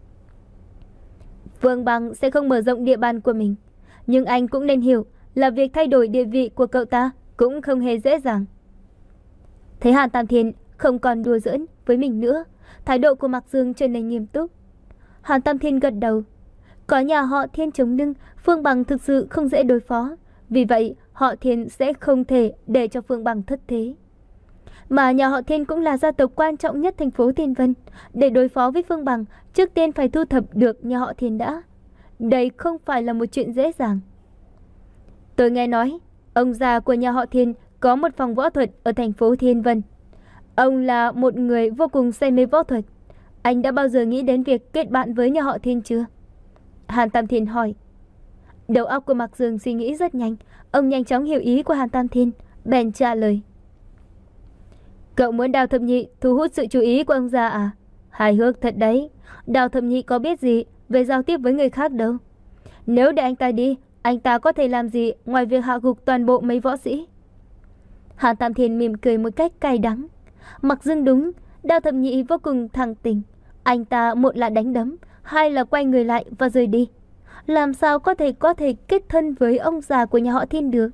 Phương Bằng sẽ không mở rộng địa bàn của mình, nhưng anh cũng nên hiểu là việc thay đổi địa vị của cậu ta cũng không hề dễ dàng. Thấy Hàn Tam Thiên không còn đùa giỡn với mình nữa, thái độ của Mạc Dương trở nên nghiêm túc. Hàn Tam Thiên gật đầu. Có nhà họ Thiên chống lưng, Phương Bằng thực sự không dễ đối phó, vì vậy họ Thiên sẽ không thể để cho Phương Bằng thất thế. Mà nhà họ Thiên cũng là gia tộc quan trọng nhất thành phố Thiên Vân, để đối phó với Phương Bằng, trước tiên phải thu thập được nhà họ Thiên đã. Đây không phải là một chuyện dễ dàng. Tôi nghe nói, ông già của nhà họ Thiên có một phòng võ thuật ở thành phố Thiên Vân. Ông là một người vô cùng say mê võ thuật. Anh đã bao giờ nghĩ đến việc kết bạn với nhà họ Thiên chưa? Hàn Tam Thiên hỏi. Đầu óc của Mạc Dương suy nghĩ rất nhanh. Ông nhanh chóng hiểu ý của Hàn Tam Thiên, bèn trả lời. Cậu muốn Đào Thập Nhị thu hút sự chú ý của ông già à? Hài hước thật đấy. Đào Thập Nhị có biết gì về giao tiếp với người khác đâu. Nếu để anh ta đi, anh ta có thể làm gì ngoài việc hạ gục toàn bộ mấy võ sĩ? Hàn Tam Thiên mỉm cười một cách cay đắng. Mặc dưng đúng, Đào Thập Nhị vô cùng thẳng tình. Anh ta một là đánh đấm, hai là quay người lại và rời đi. Làm sao có thể có thể kết thân với ông già của nhà họ Thiên được?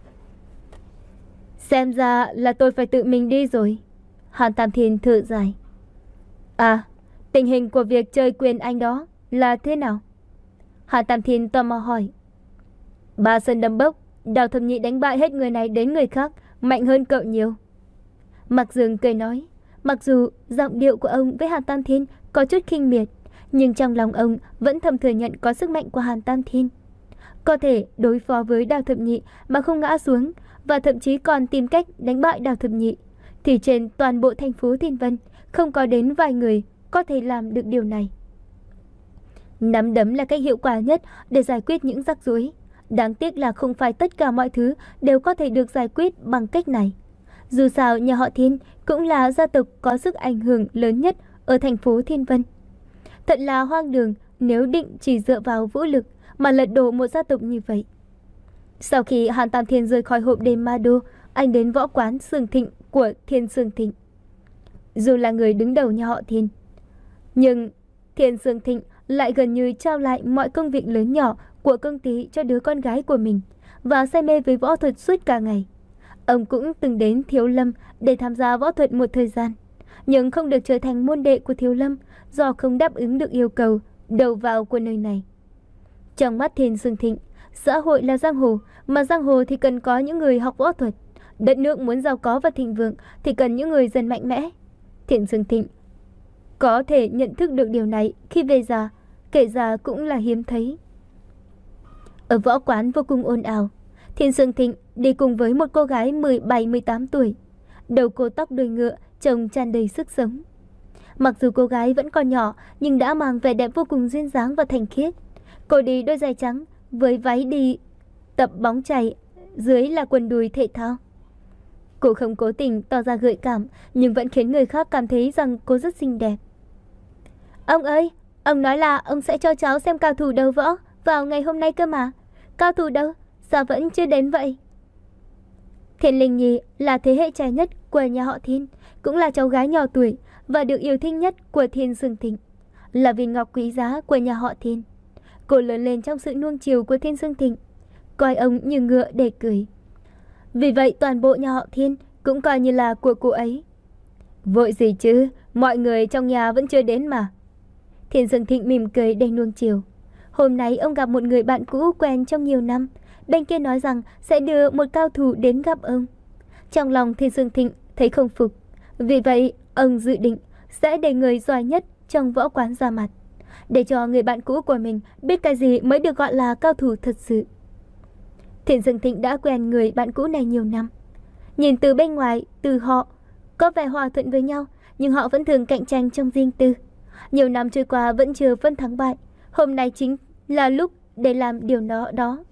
Xem ra là tôi phải tự mình đi rồi. Hàn Tam Thiên thở dài. À, tình hình của việc chơi quyền anh đó là thế nào? Hàn Tam Thiên tò mò hỏi. Ba sân đấm bốc, Đào Thập Nhị đánh bại hết người này đến người khác, mạnh hơn cậu nhiều. Mạc Dương cười nói. Mặc dù giọng điệu của ông với Hàn Tam Thiên có chút khinh miệt, nhưng trong lòng ông vẫn thầm thừa nhận có sức mạnh của Hàn Tam Thiên. Có thể đối phó với Đào Thập Nhị mà không ngã xuống, và thậm chí còn tìm cách đánh bại Đào Thập Nhị, thì trên toàn bộ thành phố Thiên Vân không có đến vài người có thể làm được điều này. Nắm đấm là cách hiệu quả nhất để giải quyết những rắc rối. Đáng tiếc là không phải tất cả mọi thứ đều có thể được giải quyết bằng cách này. Dù sao nhà họ Thiên cũng là gia tộc có sức ảnh hưởng lớn nhất ở thành phố Thiên Vân. Thật là hoang đường nếu định chỉ dựa vào vũ lực mà lật đổ một gia tộc như vậy. Sau khi Hàn Tam Thiên rời khỏi hộp đêm Ma Đô, anh đến võ quán Sương Thịnh của Thiên Sương Thịnh. Dù là người đứng đầu nhà họ Thiên, nhưng Thiên Sương Thịnh lại gần như trao lại mọi công việc lớn nhỏ của công ty cho đứa con gái của mình, và say mê với võ thuật suốt cả ngày. Ông cũng từng đến Thiếu Lâm để tham gia võ thuật một thời gian, nhưng không được trở thành môn đệ của Thiếu Lâm do không đáp ứng được yêu cầu đầu vào của nơi này. Trong mắt Thiên Sương Thịnh, xã hội là giang hồ, mà giang hồ thì cần có những người học võ thuật. Đất nước muốn giàu có và thịnh vượng thì cần những người dân mạnh mẽ. Thiên Sương Thịnh có thể nhận thức được điều này khi về già, kể già cũng là hiếm thấy. Ở võ quán vô cùng ồn ào. Thiên Sương Thịnh đi cùng với một cô gái mười bảy mười tám tuổi. Đầu cô tóc đuôi ngựa, trông tràn đầy sức sống. Mặc dù cô gái vẫn còn nhỏ, nhưng đã mang vẻ đẹp vô cùng duyên dáng và thanh khiết. Cô đi đôi giày trắng với váy đi tập bóng chày, dưới là quần đùi thể thao. Cô không cố tình tỏ ra gợi cảm, nhưng vẫn khiến người khác cảm thấy rằng cô rất xinh đẹp. Ông ơi, ông nói là ông sẽ cho cháu xem cao thủ đấu võ vào ngày hôm nay cơ mà. Cao thủ đâu? Sao vẫn chưa đến vậy? Thiên Linh Nhi là thế hệ trẻ nhất của nhà họ Thiên, cũng là cháu gái nhỏ tuổi và được yêu thích nhất của Thiên Sương Thịnh, là viên ngọc quý giá của nhà họ Thiên. Cô lớn lên trong sự nuông chiều của Thiên Sương Thịnh, coi ông như ngựa để cười. Vì vậy toàn bộ nhà họ Thiên cũng coi như là của cô ấy. Vội gì chứ, mọi người trong nhà vẫn chưa đến mà. Thiên Sương Thịnh mỉm cười đầy nuông chiều. Hôm nay ông gặp một người bạn cũ quen trong nhiều năm. Bên kia nói rằng sẽ đưa một cao thủ đến gặp ông. Trong lòng Thiên Sương Thịnh thấy không phục. Vì vậy, ông dự định sẽ để người giỏi nhất trong võ quán ra mặt, để cho người bạn cũ của mình biết cái gì mới được gọi là cao thủ thật sự. Thiền Dương Thịnh đã quen người bạn cũ này nhiều năm. Nhìn từ bên ngoài, từ họ có vẻ hòa thuận với nhau, nhưng họ vẫn thường cạnh tranh trong riêng tư. Nhiều năm trôi qua vẫn chưa phân thắng bại. Hôm nay chính là lúc để làm điều đó đó.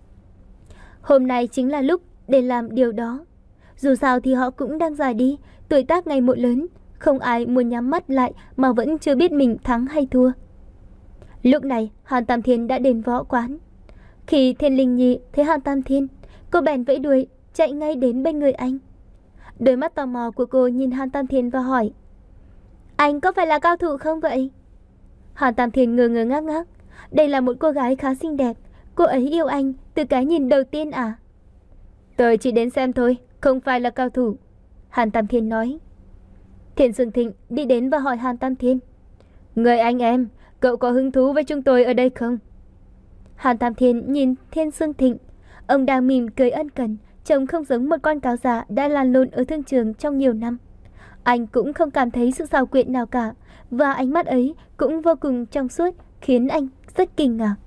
Hôm nay chính là lúc để làm điều đó. Dù sao thì họ cũng đang già đi, tuổi tác ngày một lớn, không ai muốn nhắm mắt lại mà vẫn chưa biết mình thắng hay thua. Lúc này, Hàn Tam Thiên đã đến võ quán. Khi Thiên Linh Nhi thấy Hàn Tam Thiên, cô bèn vẫy đuôi, chạy ngay đến bên người anh. Đôi mắt tò mò của cô nhìn Hàn Tam Thiên và hỏi: Anh có phải là cao thủ không vậy? Hàn Tam Thiên ngơ ngơ ngác ngác. Đây là một cô gái khá xinh đẹp. Cô ấy yêu anh từ cái nhìn đầu tiên à? Tôi chỉ đến xem thôi, không phải là cao thủ, Hàn Tam Thiên nói. Thiền Dương Thịnh đi đến và hỏi Hàn Tam Thiên: Người anh em, cậu có hứng thú với chúng tôi ở đây không? Hàn Tam Thiên nhìn Thiên Dương Thịnh. Ông đang mỉm cười ân cần, trông không giống một con cáo già đã lăn lộn ở thương trường trong nhiều năm. Anh cũng không cảm thấy sự xào quyện nào cả, và ánh mắt ấy cũng vô cùng trong suốt, khiến anh rất kinh ngạc.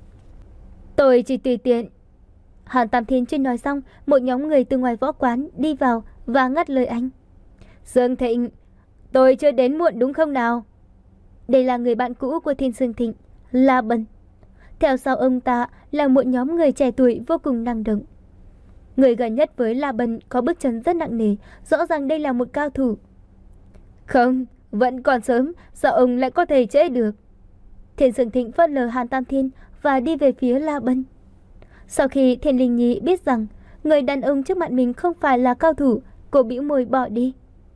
Tôi chỉ tùy tiện. Hàn Tam Thiên chưa nói xong, một nhóm người từ ngoài võ quán đi vào và ngắt lời anh. Dương Thịnh, tôi chưa đến muộn đúng không nào? Đây là người bạn cũ của Thiên Dương Thịnh, La Bân. Theo sau ông ta là một nhóm người trẻ tuổi vô cùng năng động. Người gần nhất với La Bân có bước chân rất nặng nề, rõ ràng đây là một cao thủ. Không, vẫn còn sớm, sao ông lại có thể trễ được? Thiên Dương Thịnh phớt lờ Hàn Tam Thiên và đi về phía La Bân. Sau khi Thiên Linh Nhi biết rằng người đàn ông trước mặt mình không phải là cao thủ, cô bĩu môi bỏ đi.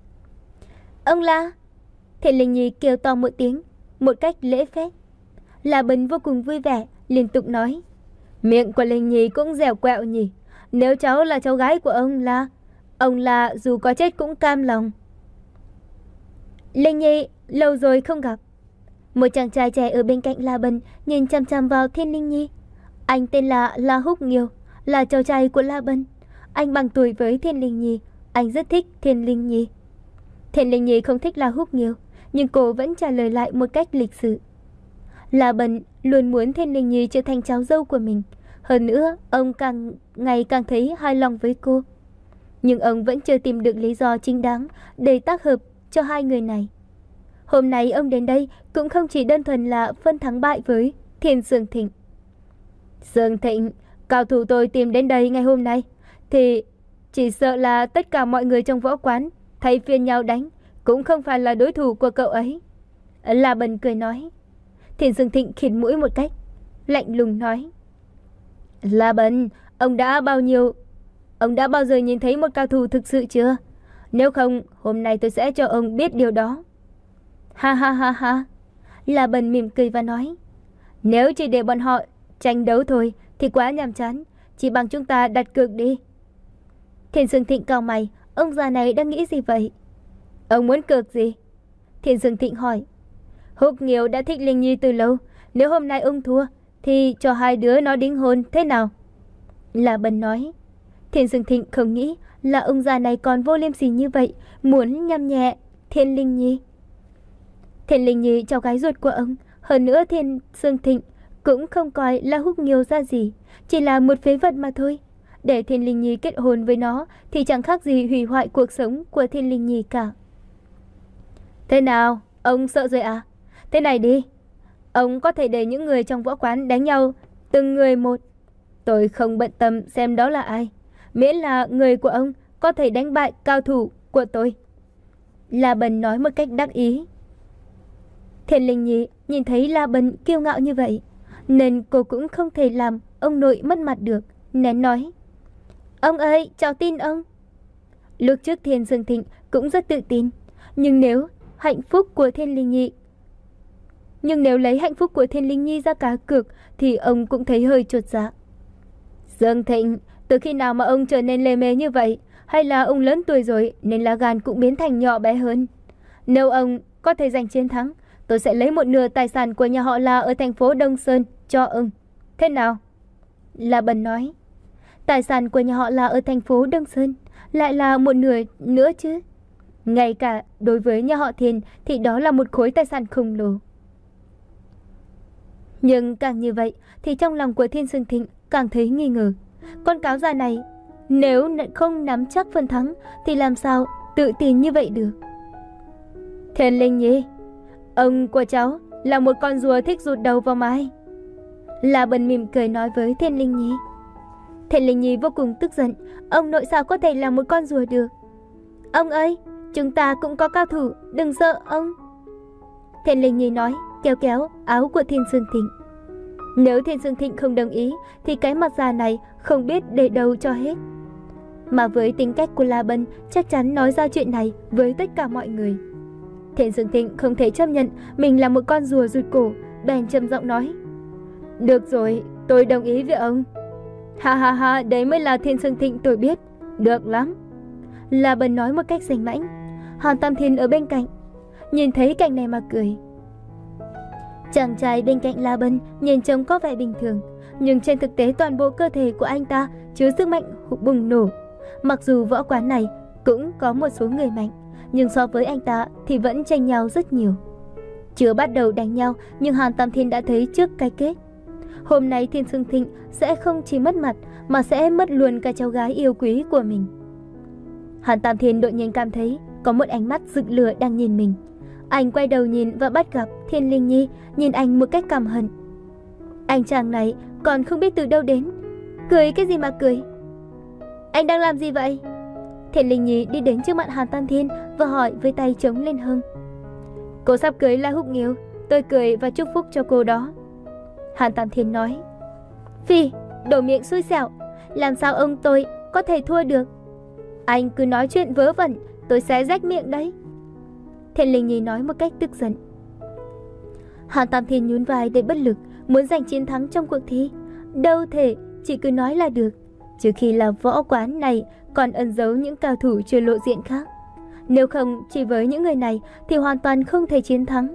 Ông La! Thiên Linh Nhi kêu to một tiếng, một cách lễ phép. La Bân vô cùng vui vẻ, liên tục nói: Miệng của Linh Nhi cũng dẻo quẹo nhỉ. Nếu cháu là cháu gái của ông La, ông La dù có chết cũng cam lòng. Linh Nhi, lâu rồi không gặp. Một chàng trai trẻ ở bên cạnh La Bân nhìn chăm chăm vào Thiên Linh Nhi. Anh tên là La Húc Nghiêu, là cháu trai của La Bân. Anh bằng tuổi với Thiên Linh Nhi, anh rất thích Thiên Linh Nhi. Thiên Linh Nhi không thích La Húc Nghiêu, nhưng cô vẫn trả lời lại một cách lịch sự. La Bân luôn muốn Thiên Linh Nhi trở thành cháu dâu của mình. Hơn nữa, ông càng ngày càng thấy hài lòng với cô. Nhưng ông vẫn chưa tìm được lý do chính đáng để tác hợp cho hai người này. Hôm nay ông đến đây cũng không chỉ đơn thuần là phân thắng bại với Thiên Dương Thịnh. Dương Thịnh, cao thủ tôi tìm đến đây ngày hôm nay thì chỉ sợ là tất cả mọi người trong võ quán thay phiên nhau đánh cũng không phải là đối thủ của cậu ấy. La Bân cười nói. Thiên Dương Thịnh khịt mũi một cách, lạnh lùng nói: La Bân, ông đã bao nhiêu Ông đã bao giờ nhìn thấy một cao thủ thực sự chưa? Nếu không, hôm nay tôi sẽ cho ông biết điều đó. Ha ha ha ha. La Bân mỉm cười và nói: Nếu chỉ để bọn họ tranh đấu thôi thì quá nhàm chán, chỉ bằng chúng ta đặt cược đi. Thiên Dương Thịnh cau mày, ông già này đang nghĩ gì vậy? Ông muốn cược gì? Thiên Dương Thịnh hỏi. Húc Nghiêu đã thích Linh Nhi từ lâu, nếu hôm nay ông thua thì cho hai đứa nó đính hôn, thế nào? La Bân nói. Thiên Dương Thịnh không nghĩ là ông già này còn vô liêm sỉ như vậy, muốn nhăm nhẹ Thiên Linh Nhi. Thiên Linh Nhi cháu gái ruột của ông, hơn nữa Thiên Dương Thịnh cũng không coi là Húc Nghiêu ra gì, chỉ là một phế vật mà thôi. Để Thiên Linh Nhi kết hôn với nó thì chẳng khác gì hủy hoại cuộc sống của Thiên Linh Nhi cả. Thế nào, ông sợ rồi à? Thế này đi, ông có thể để những người trong võ quán đánh nhau từng người một. Tôi không bận tâm xem đó là ai, miễn là người của ông có thể đánh bại cao thủ của tôi. La Bân nói một cách đắc ý. Thiên Linh Nhi nhìn thấy La Bân kiêu ngạo như vậy, nên cô cũng không thể làm ông nội mất mặt được, nên nói: Ông ơi, cháu tin ông. Lúc trước Thiên Dương Thịnh cũng rất tự tin, nhưng nếu hạnh phúc của Thiên Linh Nhi Nhưng nếu lấy hạnh phúc của Thiên Linh Nhi ra cá cược thì ông cũng thấy hơi chột dạ. Dương Thịnh, từ khi nào mà ông trở nên lề mề như vậy? Hay là ông lớn tuổi rồi nên lá gan cũng biến thành nhỏ bé hơn? Nếu ông có thể giành chiến thắng, tôi sẽ lấy một nửa tài sản của nhà họ La ở thành phố Đông Sơn cho ông. Thế nào? La Bân nói. Tài sản của nhà họ là ở thành phố Đông Sơn, lại là một nửa nữa chứ. Ngay cả đối với nhà họ Thiên thì đó là một khối tài sản khổng lồ. Nhưng càng như vậy thì trong lòng của Thiên Sương Thịnh càng thấy nghi ngờ. Con cáo già này nếu không nắm chắc phần thắng thì làm sao tự tin như vậy được. Thiên Linh Nhi, ông của cháu là một con rùa thích rụt đầu vào mái. La Bân mỉm cười nói với Thiên Linh Nhi. Thiên Linh Nhi vô cùng tức giận. Ông nội sao có thể là một con rùa được? Ông ơi, chúng ta cũng có cao thủ, đừng sợ ông. Thiên Linh Nhi nói, kéo kéo áo của Thiên Sương Thịnh. Nếu Thiên Sương Thịnh không đồng ý thì cái mặt già này không biết để đâu cho hết. Mà với tính cách của La Bân, chắc chắn nói ra chuyện này với tất cả mọi người. Thiên Sương Thịnh không thể chấp nhận mình là một con rùa rụt cổ, bèn trầm giọng nói. Được rồi, tôi đồng ý với ông. Ha ha ha, đấy mới là Thiên Sương Thịnh tôi biết. Được lắm. La Bân nói một cách danh mãnh. Hàn Tam Thiên ở bên cạnh nhìn thấy cảnh này mà cười. Chàng trai bên cạnh La Bân nhìn trông có vẻ bình thường, nhưng trên thực tế toàn bộ cơ thể của anh ta chứa sức mạnh bùng nổ. Mặc dù võ quán này cũng có một số người mạnh, nhưng so với anh ta thì vẫn tranh nhau rất nhiều. Chưa bắt đầu đánh nhau nhưng Hàn Tam Thiên đã thấy trước cái kết. Hôm nay Thiên Sương Thịnh sẽ không chỉ mất mặt mà sẽ mất luôn cả cháu gái yêu quý của mình. Hàn Tam Thiên đột nhiên cảm thấy có một ánh mắt rực lửa đang nhìn mình. Anh quay đầu nhìn và bắt gặp Thiên Linh Nhi nhìn anh một cách căm hận. Anh chàng này còn không biết từ đâu đến. Cười cái gì mà cười? Anh đang làm gì vậy? Thiên Linh Nhi đi đến trước mặt Hàn Tam Thiên và hỏi với tay chống lên hông. Cô sắp cưới La Húc Nghiêu, tôi cười và chúc phúc cho cô đó. Hàn Tam Thiên nói. Phi, đồ miệng xui xẻo, làm sao ông tôi có thể thua được? Anh cứ nói chuyện vớ vẩn, tôi sẽ rách miệng đấy. Thiên Linh Nhi nói một cách tức giận. Hàn Tam Thiên nhún vai để bất lực, muốn giành chiến thắng trong cuộc thi. Đâu thể chỉ cứ nói là được, trừ khi là võ quán này còn ẩn giấu những cao thủ chưa lộ diện khác. Nếu không, chỉ với những người này thì hoàn toàn không thể chiến thắng.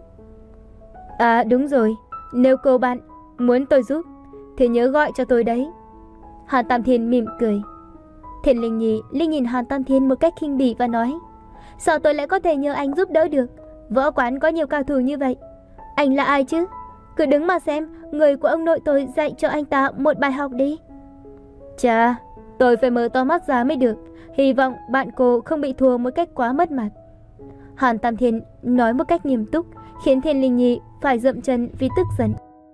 À đúng rồi, nếu cô bạn muốn tôi giúp thì nhớ gọi cho tôi đấy. Hàn Tam Thiên mỉm cười. Thiên Linh Nhi Linh nhìn Hàn Tam Thiên một cách khinh bỉ và nói. Sao tôi lại có thể nhờ anh giúp đỡ được? Võ quán có nhiều cao thủ như vậy. Anh là ai chứ? Cứ đứng mà xem, người của ông nội tôi dạy cho anh ta một bài học đi. Chà, tôi phải mở to mắt ra mới được. Hy vọng bạn cô không bị thua một cách quá mất mặt. Hàn Tam Thiên nói một cách nghiêm túc, khiến Thiên Linh Nhi phải dậm chân vì tức giận.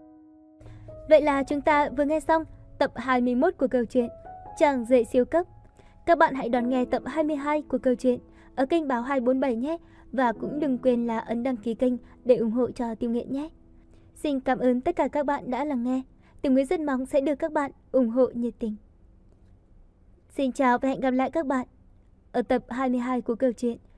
Vậy là chúng ta vừa nghe xong tập hai mươi mốt của câu chuyện Chàng Rể Siêu Cấp. Các bạn hãy đón nghe tập hai mươi hai của câu chuyện ở kênh Báo hai bốn bảy nhé. Và cũng đừng quên là ấn đăng ký kênh để ủng hộ cho Tiểu Nguyệt nhé. Xin cảm ơn tất cả các bạn đã lắng nghe. Tiểu Nguyệt rất mong sẽ được các bạn ủng hộ nhiệt tình. Xin chào và hẹn gặp lại các bạn ở tập hai mươi hai của câu chuyện